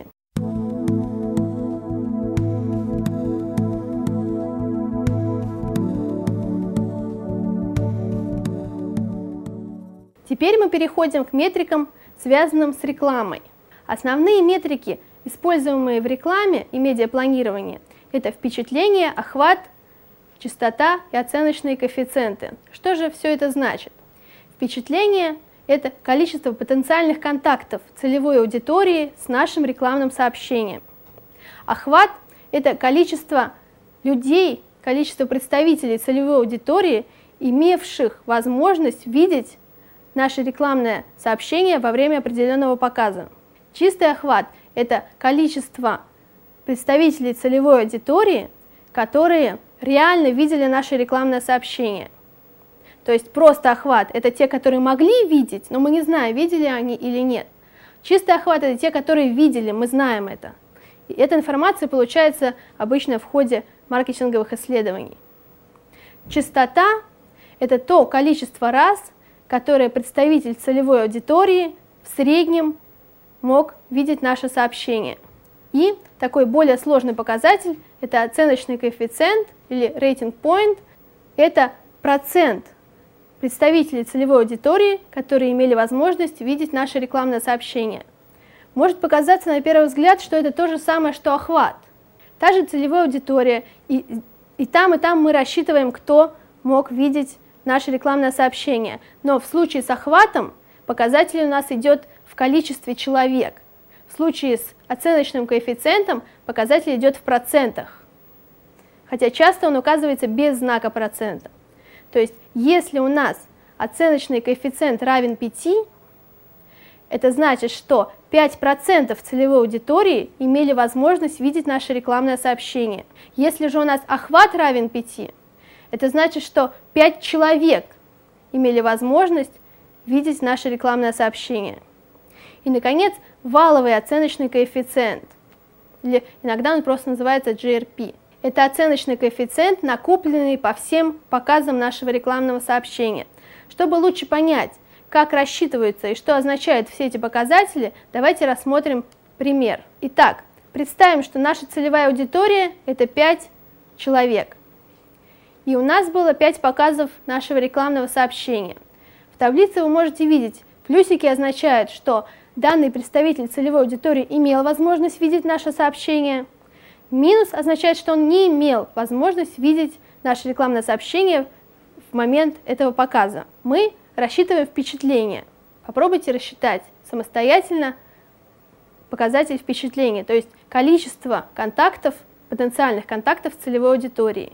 Speaker 1: Теперь мы переходим к метрикам, связанным с рекламой. Основные метрики, используемые в рекламе и медиапланировании, это впечатление, охват, частота и оценочные коэффициенты. Что же все это значит? Впечатление – это количество потенциальных контактов целевой аудитории с нашим рекламным сообщением. Охват – это количество людей, количество представителей целевой аудитории, имевших возможность видеть наше рекламное сообщение во время определенного показа. Чистый охват – это количество представителей целевой аудитории, которые реально видели наше рекламное сообщение. То есть просто охват – это те, которые могли видеть, но мы не знаем, видели они или нет. Чистый охват – это те, которые видели, мы знаем это. И эта информация получается обычно в ходе маркетинговых исследований. Частота – это то количество раз, которое представитель целевой аудитории в среднем мог видеть наше сообщение. И такой более сложный показатель – это оценочный коэффициент или рейтинг point. Это процент представителей целевой аудитории, которые имели возможность видеть наше рекламное сообщение. Может показаться на первый взгляд, что это то же самое, что охват. Та же целевая аудитория, и, и там, и там мы рассчитываем, кто мог видеть наше рекламное сообщение. Но в случае с охватом показатель у нас идет в количестве человек. В случае с оценочным коэффициентом показатель идет в процентах. Хотя часто он указывается без знака процента. То есть, если у нас оценочный коэффициент равен пяти, это значит, что пять процентов целевой аудитории имели возможность видеть наше рекламное сообщение. Если же у нас охват равен пяти, это значит, что пять человек имели возможность видеть наше рекламное сообщение. И, наконец, валовый оценочный коэффициент, или иногда он просто называется джи ар пи. Это оценочный коэффициент, накопленный по всем показам нашего рекламного сообщения. Чтобы лучше понять, как рассчитываются и что означают все эти показатели, давайте рассмотрим пример. Итак, представим, что наша целевая аудитория – это пять человек. И у нас было пять показов нашего рекламного сообщения. В таблице вы можете видеть, плюсики означают, что данный представитель целевой аудитории имел возможность видеть наше сообщение. Минус означает, что он не имел возможность видеть наше рекламное сообщение в момент этого показа. Мы рассчитываем впечатление. Попробуйте рассчитать самостоятельно показатель впечатления, то есть количество контактов, потенциальных контактов с целевой аудиторией.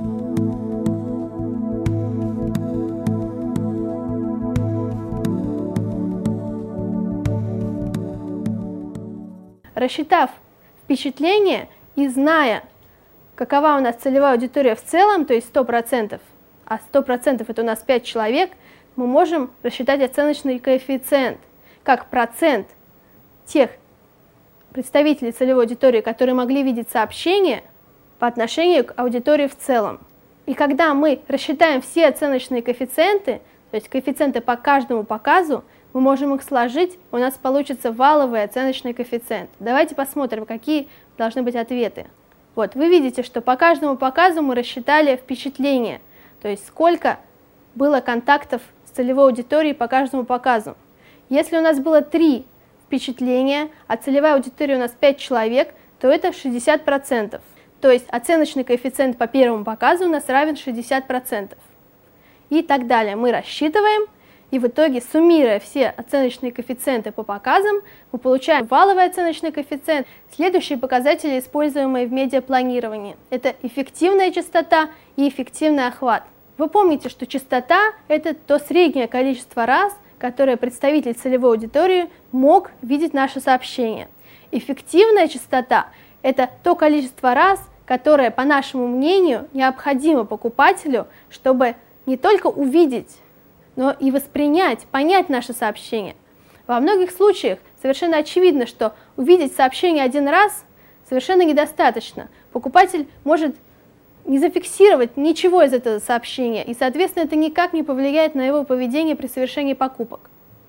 Speaker 1: Рассчитав впечатление и зная, какова у нас целевая аудитория в целом, то есть сто процентов, а сто процентов это у нас пять человек, мы можем рассчитать оценочный коэффициент как процент тех представителей целевой аудитории, которые могли видеть сообщение по отношению к аудитории в целом. И когда мы рассчитаем все оценочные коэффициенты, то есть коэффициенты по каждому показу, мы можем их сложить, у нас получится валовый оценочный коэффициент. Давайте посмотрим, какие должны быть ответы. Вот, вы видите, что по каждому показу мы рассчитали впечатление, то есть сколько было контактов с целевой аудиторией по каждому показу. Если у нас было три впечатления, а целевая аудитория у нас пять человек, то это шестьдесят процентов. То есть оценочный коэффициент по первому показу у нас равен шестьдесят процентов. И так далее. Мы рассчитываем, и в итоге, суммируя все оценочные коэффициенты по показам, мы получаем валовый оценочный коэффициент. Следующие показатели, используемые в медиапланировании, это эффективная частота и эффективный охват. Вы помните, что частота – это то среднее количество раз, которое представитель целевой аудитории мог видеть наше сообщение. Эффективная частота – это то количество раз, которое, по нашему мнению, необходимо покупателю, чтобы не только увидеть, но и воспринять, понять наше сообщение. Во многих случаях совершенно очевидно, что увидеть сообщение один раз совершенно недостаточно. Покупатель может не зафиксировать ничего из этого сообщения, и, соответственно, это никак не повлияет на его поведение при совершении покупок.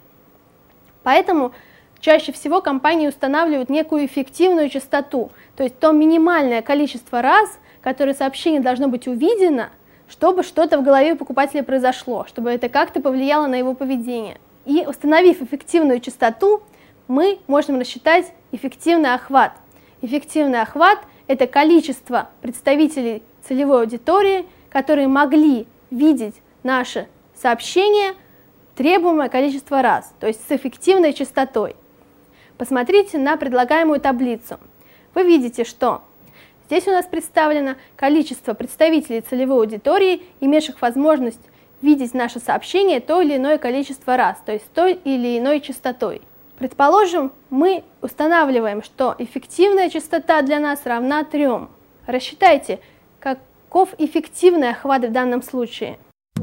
Speaker 1: Поэтому чаще всего компании устанавливают некую эффективную частоту, то есть то минимальное количество раз, которое сообщение должно быть увидено, чтобы что-то в голове у покупателя произошло, чтобы это как-то повлияло на его поведение. И установив эффективную частоту, мы можем рассчитать эффективный охват. Эффективный охват – это количество представителей целевой аудитории, которые могли видеть наше сообщение требуемое количество раз, то есть с эффективной частотой. Посмотрите на предлагаемую таблицу. Вы видите, что здесь у нас представлено количество представителей целевой аудитории, имевших возможность видеть наше сообщение то или иное количество раз, то есть с той или иной частотой. Предположим, мы устанавливаем, что эффективная частота для нас равна трем. Рассчитайте, каков эффективный охват в данном случае.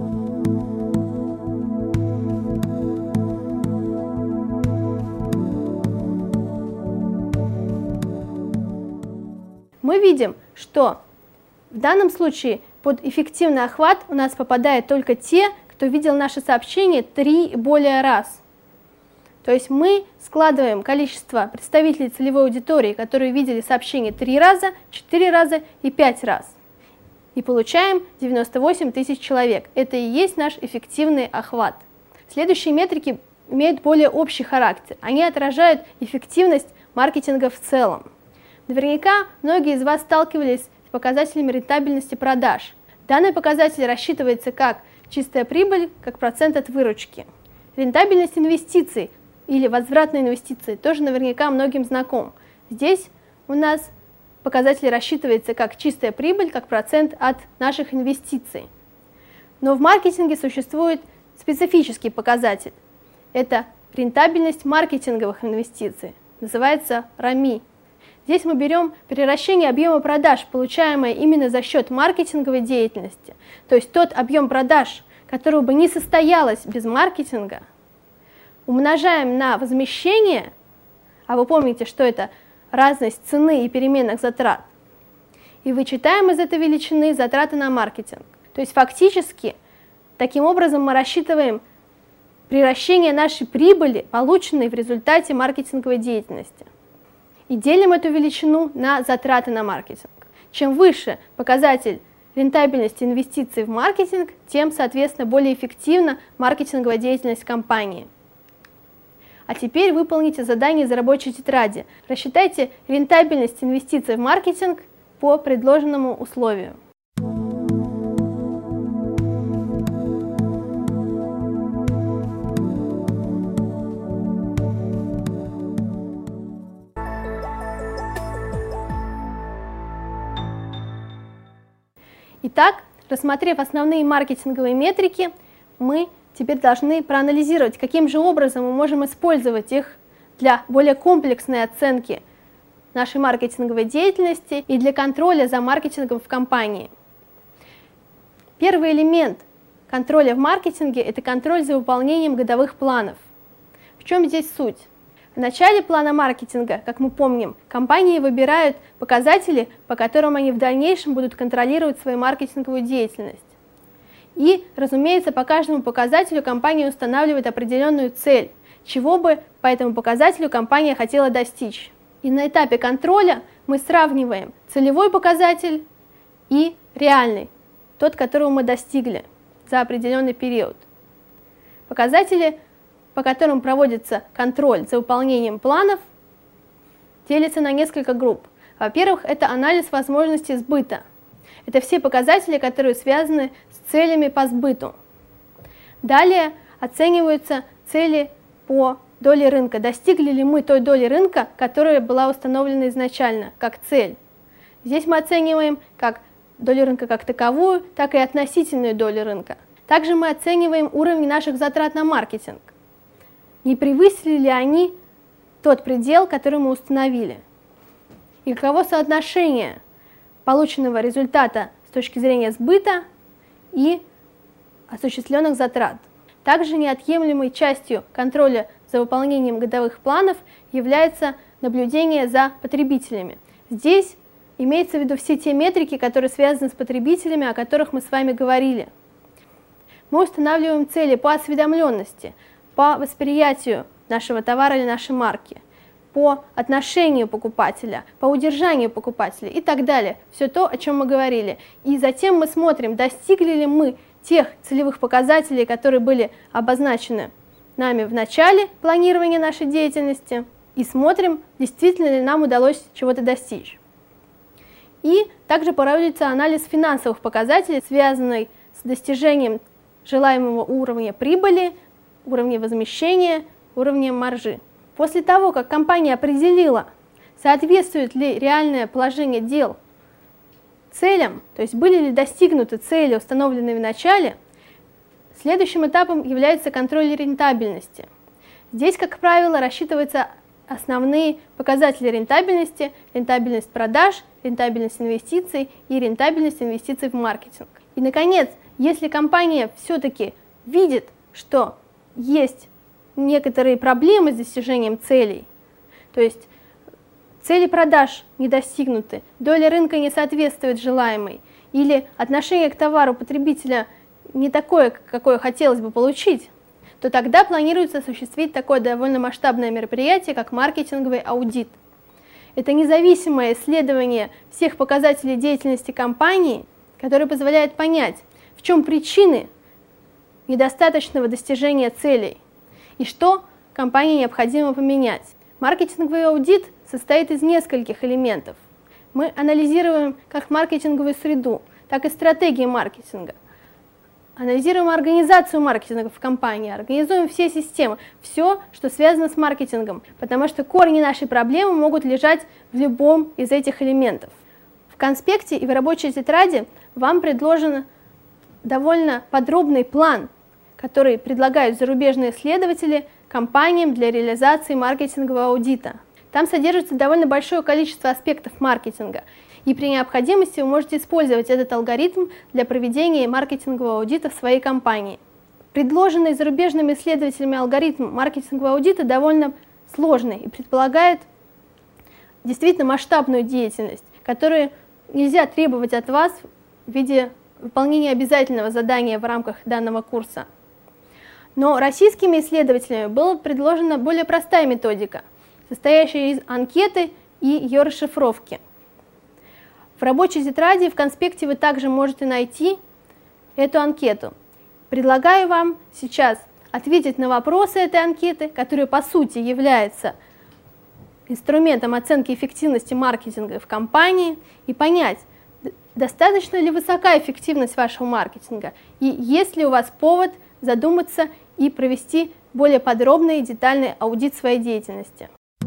Speaker 1: Мы видим, что в данном случае под эффективный охват у нас попадают только те, кто видел наше сообщение три и более раз. То есть мы складываем количество представителей целевой аудитории, которые видели сообщение три раза, четыре раза и пять раз. И получаем девяносто восемь тысяч человек. Это и есть наш эффективный охват. Следующие метрики имеют более общий характер. Они отражают эффективность маркетинга в целом. Наверняка многие из вас сталкивались с показателями рентабельности продаж. Данный показатель рассчитывается как чистая прибыль, как процент от выручки. Рентабельность инвестиций или возвратные инвестиции тоже наверняка многим знаком. Здесь у нас показатель рассчитывается как чистая прибыль, как процент от наших инвестиций. Но в маркетинге существует специфический показатель. Это рентабельность маркетинговых инвестиций, называется РАМИ. Здесь мы берем приращение объема продаж, получаемое именно за счет маркетинговой деятельности, то есть тот объем продаж, которого бы не состоялось без маркетинга, умножаем на возмещение, а вы помните, что это разность цены и переменных затрат, и вычитаем из этой величины затраты на маркетинг. То есть фактически таким образом мы рассчитываем приращение нашей прибыли, полученной в результате маркетинговой деятельности, и делим эту величину на затраты на маркетинг. Чем выше показатель рентабельности инвестиций в маркетинг, тем, соответственно, более эффективна маркетинговая деятельность компании. А теперь выполните задание из рабочей тетради. Рассчитайте рентабельность инвестиций в маркетинг по предложенному условию. Итак, рассмотрев основные маркетинговые метрики, мы теперь должны проанализировать, каким же образом мы можем использовать их для более комплексной оценки нашей маркетинговой деятельности и для контроля за маркетингом в компании. Первый элемент контроля в маркетинге – это контроль за выполнением годовых планов. В чем здесь суть? В начале плана маркетинга, как мы помним, компании выбирают показатели, по которым они в дальнейшем будут контролировать свою маркетинговую деятельность. И, разумеется, по каждому показателю компания устанавливает определенную цель, чего бы по этому показателю компания хотела достичь. И на этапе контроля мы сравниваем целевой показатель и реальный, тот, которого мы достигли за определенный период. Показатели, по которым проводится контроль за выполнением планов, делятся на несколько групп. Во-первых, это анализ возможностей сбыта. Это все показатели, которые связаны с целями по сбыту. Далее оцениваются цели по доле рынка. Достигли ли мы той доли рынка, которая была установлена изначально, как цель. Здесь мы оцениваем как долю рынка как таковую, так и относительную долю рынка. Также мы оцениваем уровень наших затрат на маркетинг. Не превысили ли они тот предел, который мы установили? И каково соотношение полученного результата с точки зрения сбыта и осуществленных затрат. Также неотъемлемой частью контроля за выполнением годовых планов является наблюдение за потребителями. Здесь имеется в виду все те метрики, которые связаны с потребителями, о которых мы с вами говорили. Мы устанавливаем цели по осведомленности, по восприятию нашего товара или нашей марки, по отношению покупателя, по удержанию покупателя и так далее. Все то, о чем мы говорили. И затем мы смотрим, достигли ли мы тех целевых показателей, которые были обозначены нами в начале планирования нашей деятельности, и смотрим, действительно ли нам удалось чего-то достичь. И также проводится анализ финансовых показателей, связанный с достижением желаемого уровня прибыли, уровня возмещения, уровня маржи. После того, как компания определила, соответствует ли реальное положение дел целям, то есть были ли достигнуты цели, установленные в начале, Следующим этапом является контроль рентабельности. Здесь, как правило, рассчитываются основные показатели рентабельности: рентабельность продаж, рентабельность инвестиций и рентабельность инвестиций в маркетинг. И, наконец, если компания все-таки видит, что есть некоторые проблемы с достижением целей, то есть цели продаж не достигнуты, доля рынка не соответствует желаемой, или отношение к товару потребителя не такое, какое хотелось бы получить, то тогда планируется осуществить такое довольно масштабное мероприятие, как маркетинговый аудит. Это независимое исследование всех показателей деятельности компании, которое позволяет понять, в чем причины недостаточного достижения целей и что компании необходимо поменять. Маркетинговый аудит состоит из нескольких элементов. Мы анализируем как маркетинговую среду, так и стратегии маркетинга. Анализируем организацию маркетинга в компании, организуем все системы, все, что связано с маркетингом, потому что корни нашей проблемы могут лежать в любом из этих элементов. В конспекте и в рабочей тетради вам предложен довольно подробный план, который предлагают зарубежные исследователи компаниям для реализации маркетингового аудита. Там содержится довольно большое количество аспектов маркетинга, и при необходимости вы можете использовать этот алгоритм для проведения маркетингового аудита в своей компании. Предложенный зарубежными исследователями алгоритм маркетингового аудита довольно сложный и предполагает действительно масштабную деятельность, которую нельзя требовать от вас в виде выполнения обязательного задания в рамках данного курса. Но российскими исследователями была предложена более простая методика, состоящая из анкеты и ее расшифровки. В рабочей тетради и в конспекте вы также можете найти эту анкету. Предлагаю вам сейчас ответить на вопросы этой анкеты, которая по сути является инструментом оценки эффективности маркетинга в компании, и понять, достаточно ли высока эффективность вашего маркетинга, и есть ли у вас повод задуматься и провести более подробный и детальный аудит своей деятельности.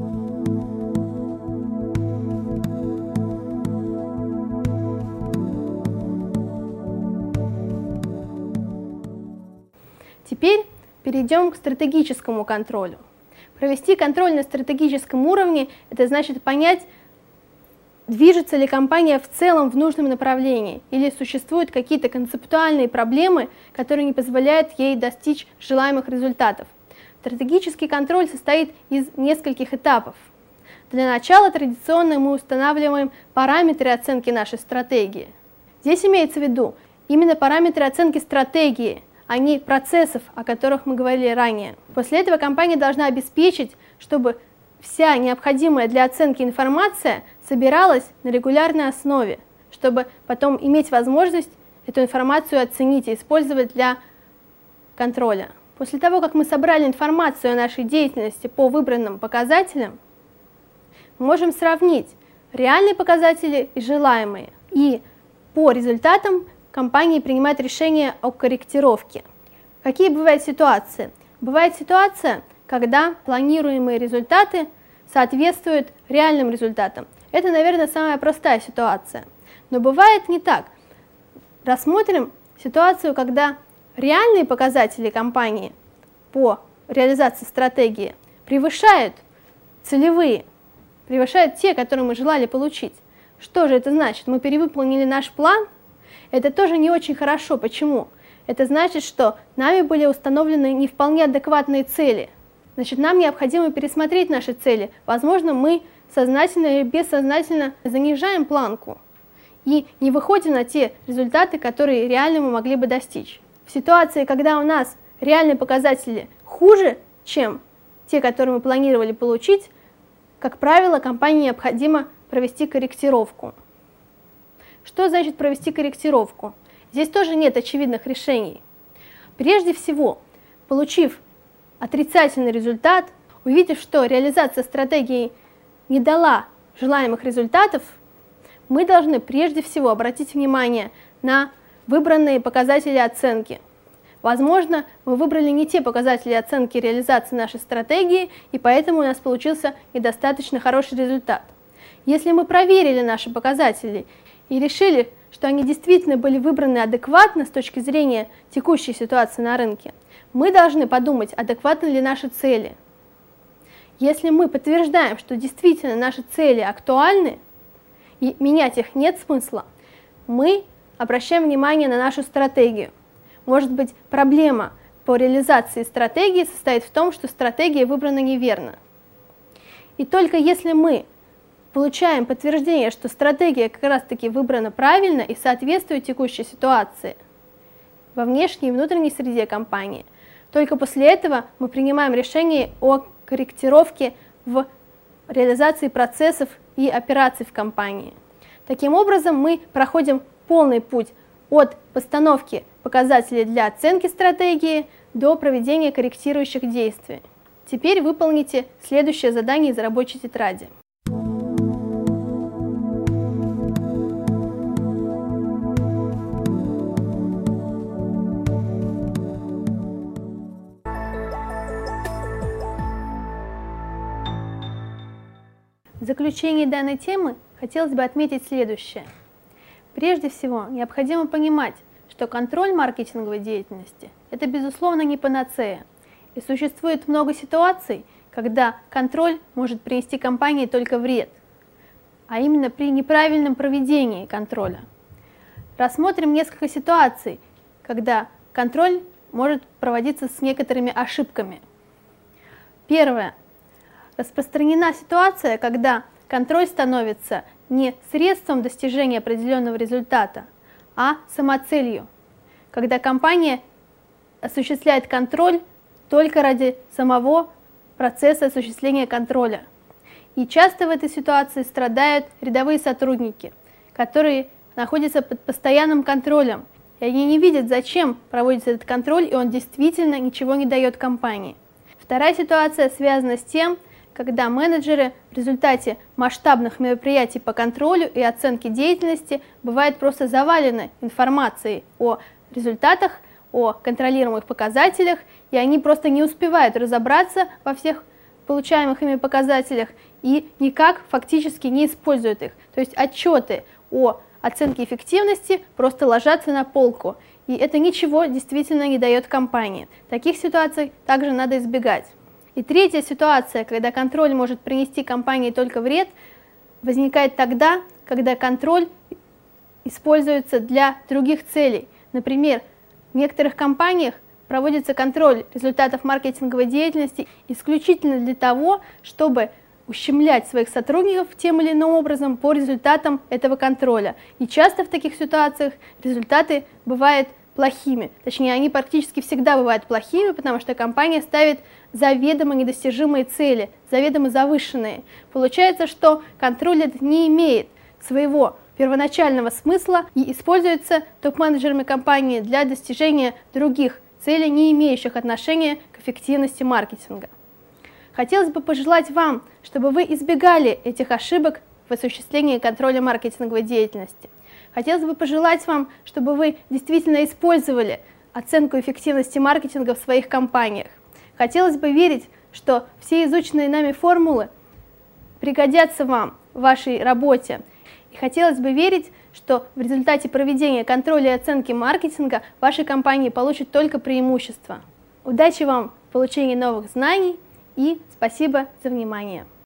Speaker 1: Теперь перейдем к стратегическому контролю. Провести контроль на стратегическом уровне – это значит понять, движется ли компания в целом в нужном направлении, или существуют какие-то концептуальные проблемы, которые не позволяют ей достичь желаемых результатов. Стратегический контроль состоит из нескольких этапов. Для начала традиционно мы устанавливаем параметры оценки нашей стратегии. Здесь имеется в виду именно параметры оценки стратегии, а не процессов, о которых мы говорили ранее. После этого компания должна обеспечить, чтобы вся необходимая для оценки информация собиралась на регулярной основе, чтобы потом иметь возможность эту информацию оценить и использовать для контроля. После того, как мы собрали информацию о нашей деятельности по выбранным показателям, мы можем сравнить реальные показатели и желаемые. И по результатам компании принимают решение о корректировке. Какие бывают ситуации? Бывает ситуация, когда планируемые результаты соответствуют реальным результатам. Это, наверное, самая простая ситуация. Но бывает не так. Рассмотрим ситуацию, когда реальные показатели компании по реализации стратегии превышают целевые, превышают те, которые мы желали получить. Что же это значит? Мы перевыполнили наш план? Это тоже не очень хорошо. Почему? Это значит, что нами были установлены не вполне адекватные цели. Значит, нам необходимо пересмотреть наши цели. Возможно, мы сознательно или бессознательно занижаем планку и не выходим на те результаты, которые реально мы могли бы достичь. В ситуации, когда у нас реальные показатели хуже, чем те, которые мы планировали получить, как правило, компании необходимо провести корректировку. Что значит провести корректировку? Здесь тоже нет очевидных решений. Прежде всего, получив отрицательный результат, увидев, что реализация стратегии не дала желаемых результатов, мы должны прежде всего обратить внимание на выбранные показатели оценки. Возможно, мы выбрали не те показатели оценки реализации нашей стратегии, и поэтому у нас получился недостаточно хороший результат. Если мы проверили наши показатели и решили, что они действительно были выбраны адекватно с точки зрения текущей ситуации на рынке, мы должны подумать, адекватны ли наши цели. Если мы подтверждаем, что действительно наши цели актуальны, и менять их нет смысла, мы обращаем внимание на нашу стратегию. Может быть, проблема по реализации стратегии состоит в том, что стратегия выбрана неверно. И только если мы получаем подтверждение, что стратегия как раз-таки выбрана правильно и соответствует текущей ситуации во внешней и внутренней среде компании, только после этого мы принимаем решение о корректировке в реализации процессов и операций в компании. Таким образом, мы проходим полный путь от постановки показателей для оценки стратегии до проведения корректирующих действий. Теперь выполните следующее задание из рабочей тетради. В заключении данной темы хотелось бы отметить следующее. Прежде всего, необходимо понимать, что контроль маркетинговой деятельности – это, безусловно, не панацея. И существует много ситуаций, когда контроль может принести компании только вред, а именно при неправильном проведении контроля. Рассмотрим несколько ситуаций, когда контроль может проводиться с некоторыми ошибками. Первое. Распространена ситуация, когда контроль становится не средством достижения определенного результата, а самоцелью, когда компания осуществляет контроль только ради самого процесса осуществления контроля. И часто в этой ситуации страдают рядовые сотрудники, которые находятся под постоянным контролем, и они не видят, зачем проводится этот контроль, и он действительно ничего не дает компании. Вторая ситуация связана с тем, когда менеджеры в результате масштабных мероприятий по контролю и оценке деятельности бывают просто завалены информацией о результатах, о контролируемых показателях, и они просто не успевают разобраться во всех получаемых ими показателях и никак фактически не используют их. То есть отчеты о оценке эффективности просто ложатся на полку, и это ничего действительно не дает компании. Таких ситуаций также надо избегать. И третья ситуация, когда контроль может принести компании только вред, возникает тогда, когда контроль используется для других целей. Например, в некоторых компаниях проводится контроль результатов маркетинговой деятельности исключительно для того, чтобы ущемлять своих сотрудников тем или иным образом по результатам этого контроля. И часто в таких ситуациях результаты бывают плохими. Точнее, они практически всегда бывают плохими, потому что компания ставит заведомо недостижимые цели, заведомо завышенные. Получается, что контроль этот не имеет своего первоначального смысла и используется топ-менеджерами компании для достижения других целей, не имеющих отношения к эффективности маркетинга. Хотелось бы пожелать вам, чтобы вы избегали этих ошибок в осуществлении контроля маркетинговой деятельности. Хотелось бы пожелать вам, чтобы вы действительно использовали оценку эффективности маркетинга в своих компаниях. Хотелось бы верить, что все изученные нами формулы пригодятся вам в вашей работе. И хотелось бы верить, что в результате проведения контроля и оценки маркетинга вашей компании получат только преимущества. Удачи вам в получении новых знаний и спасибо за внимание!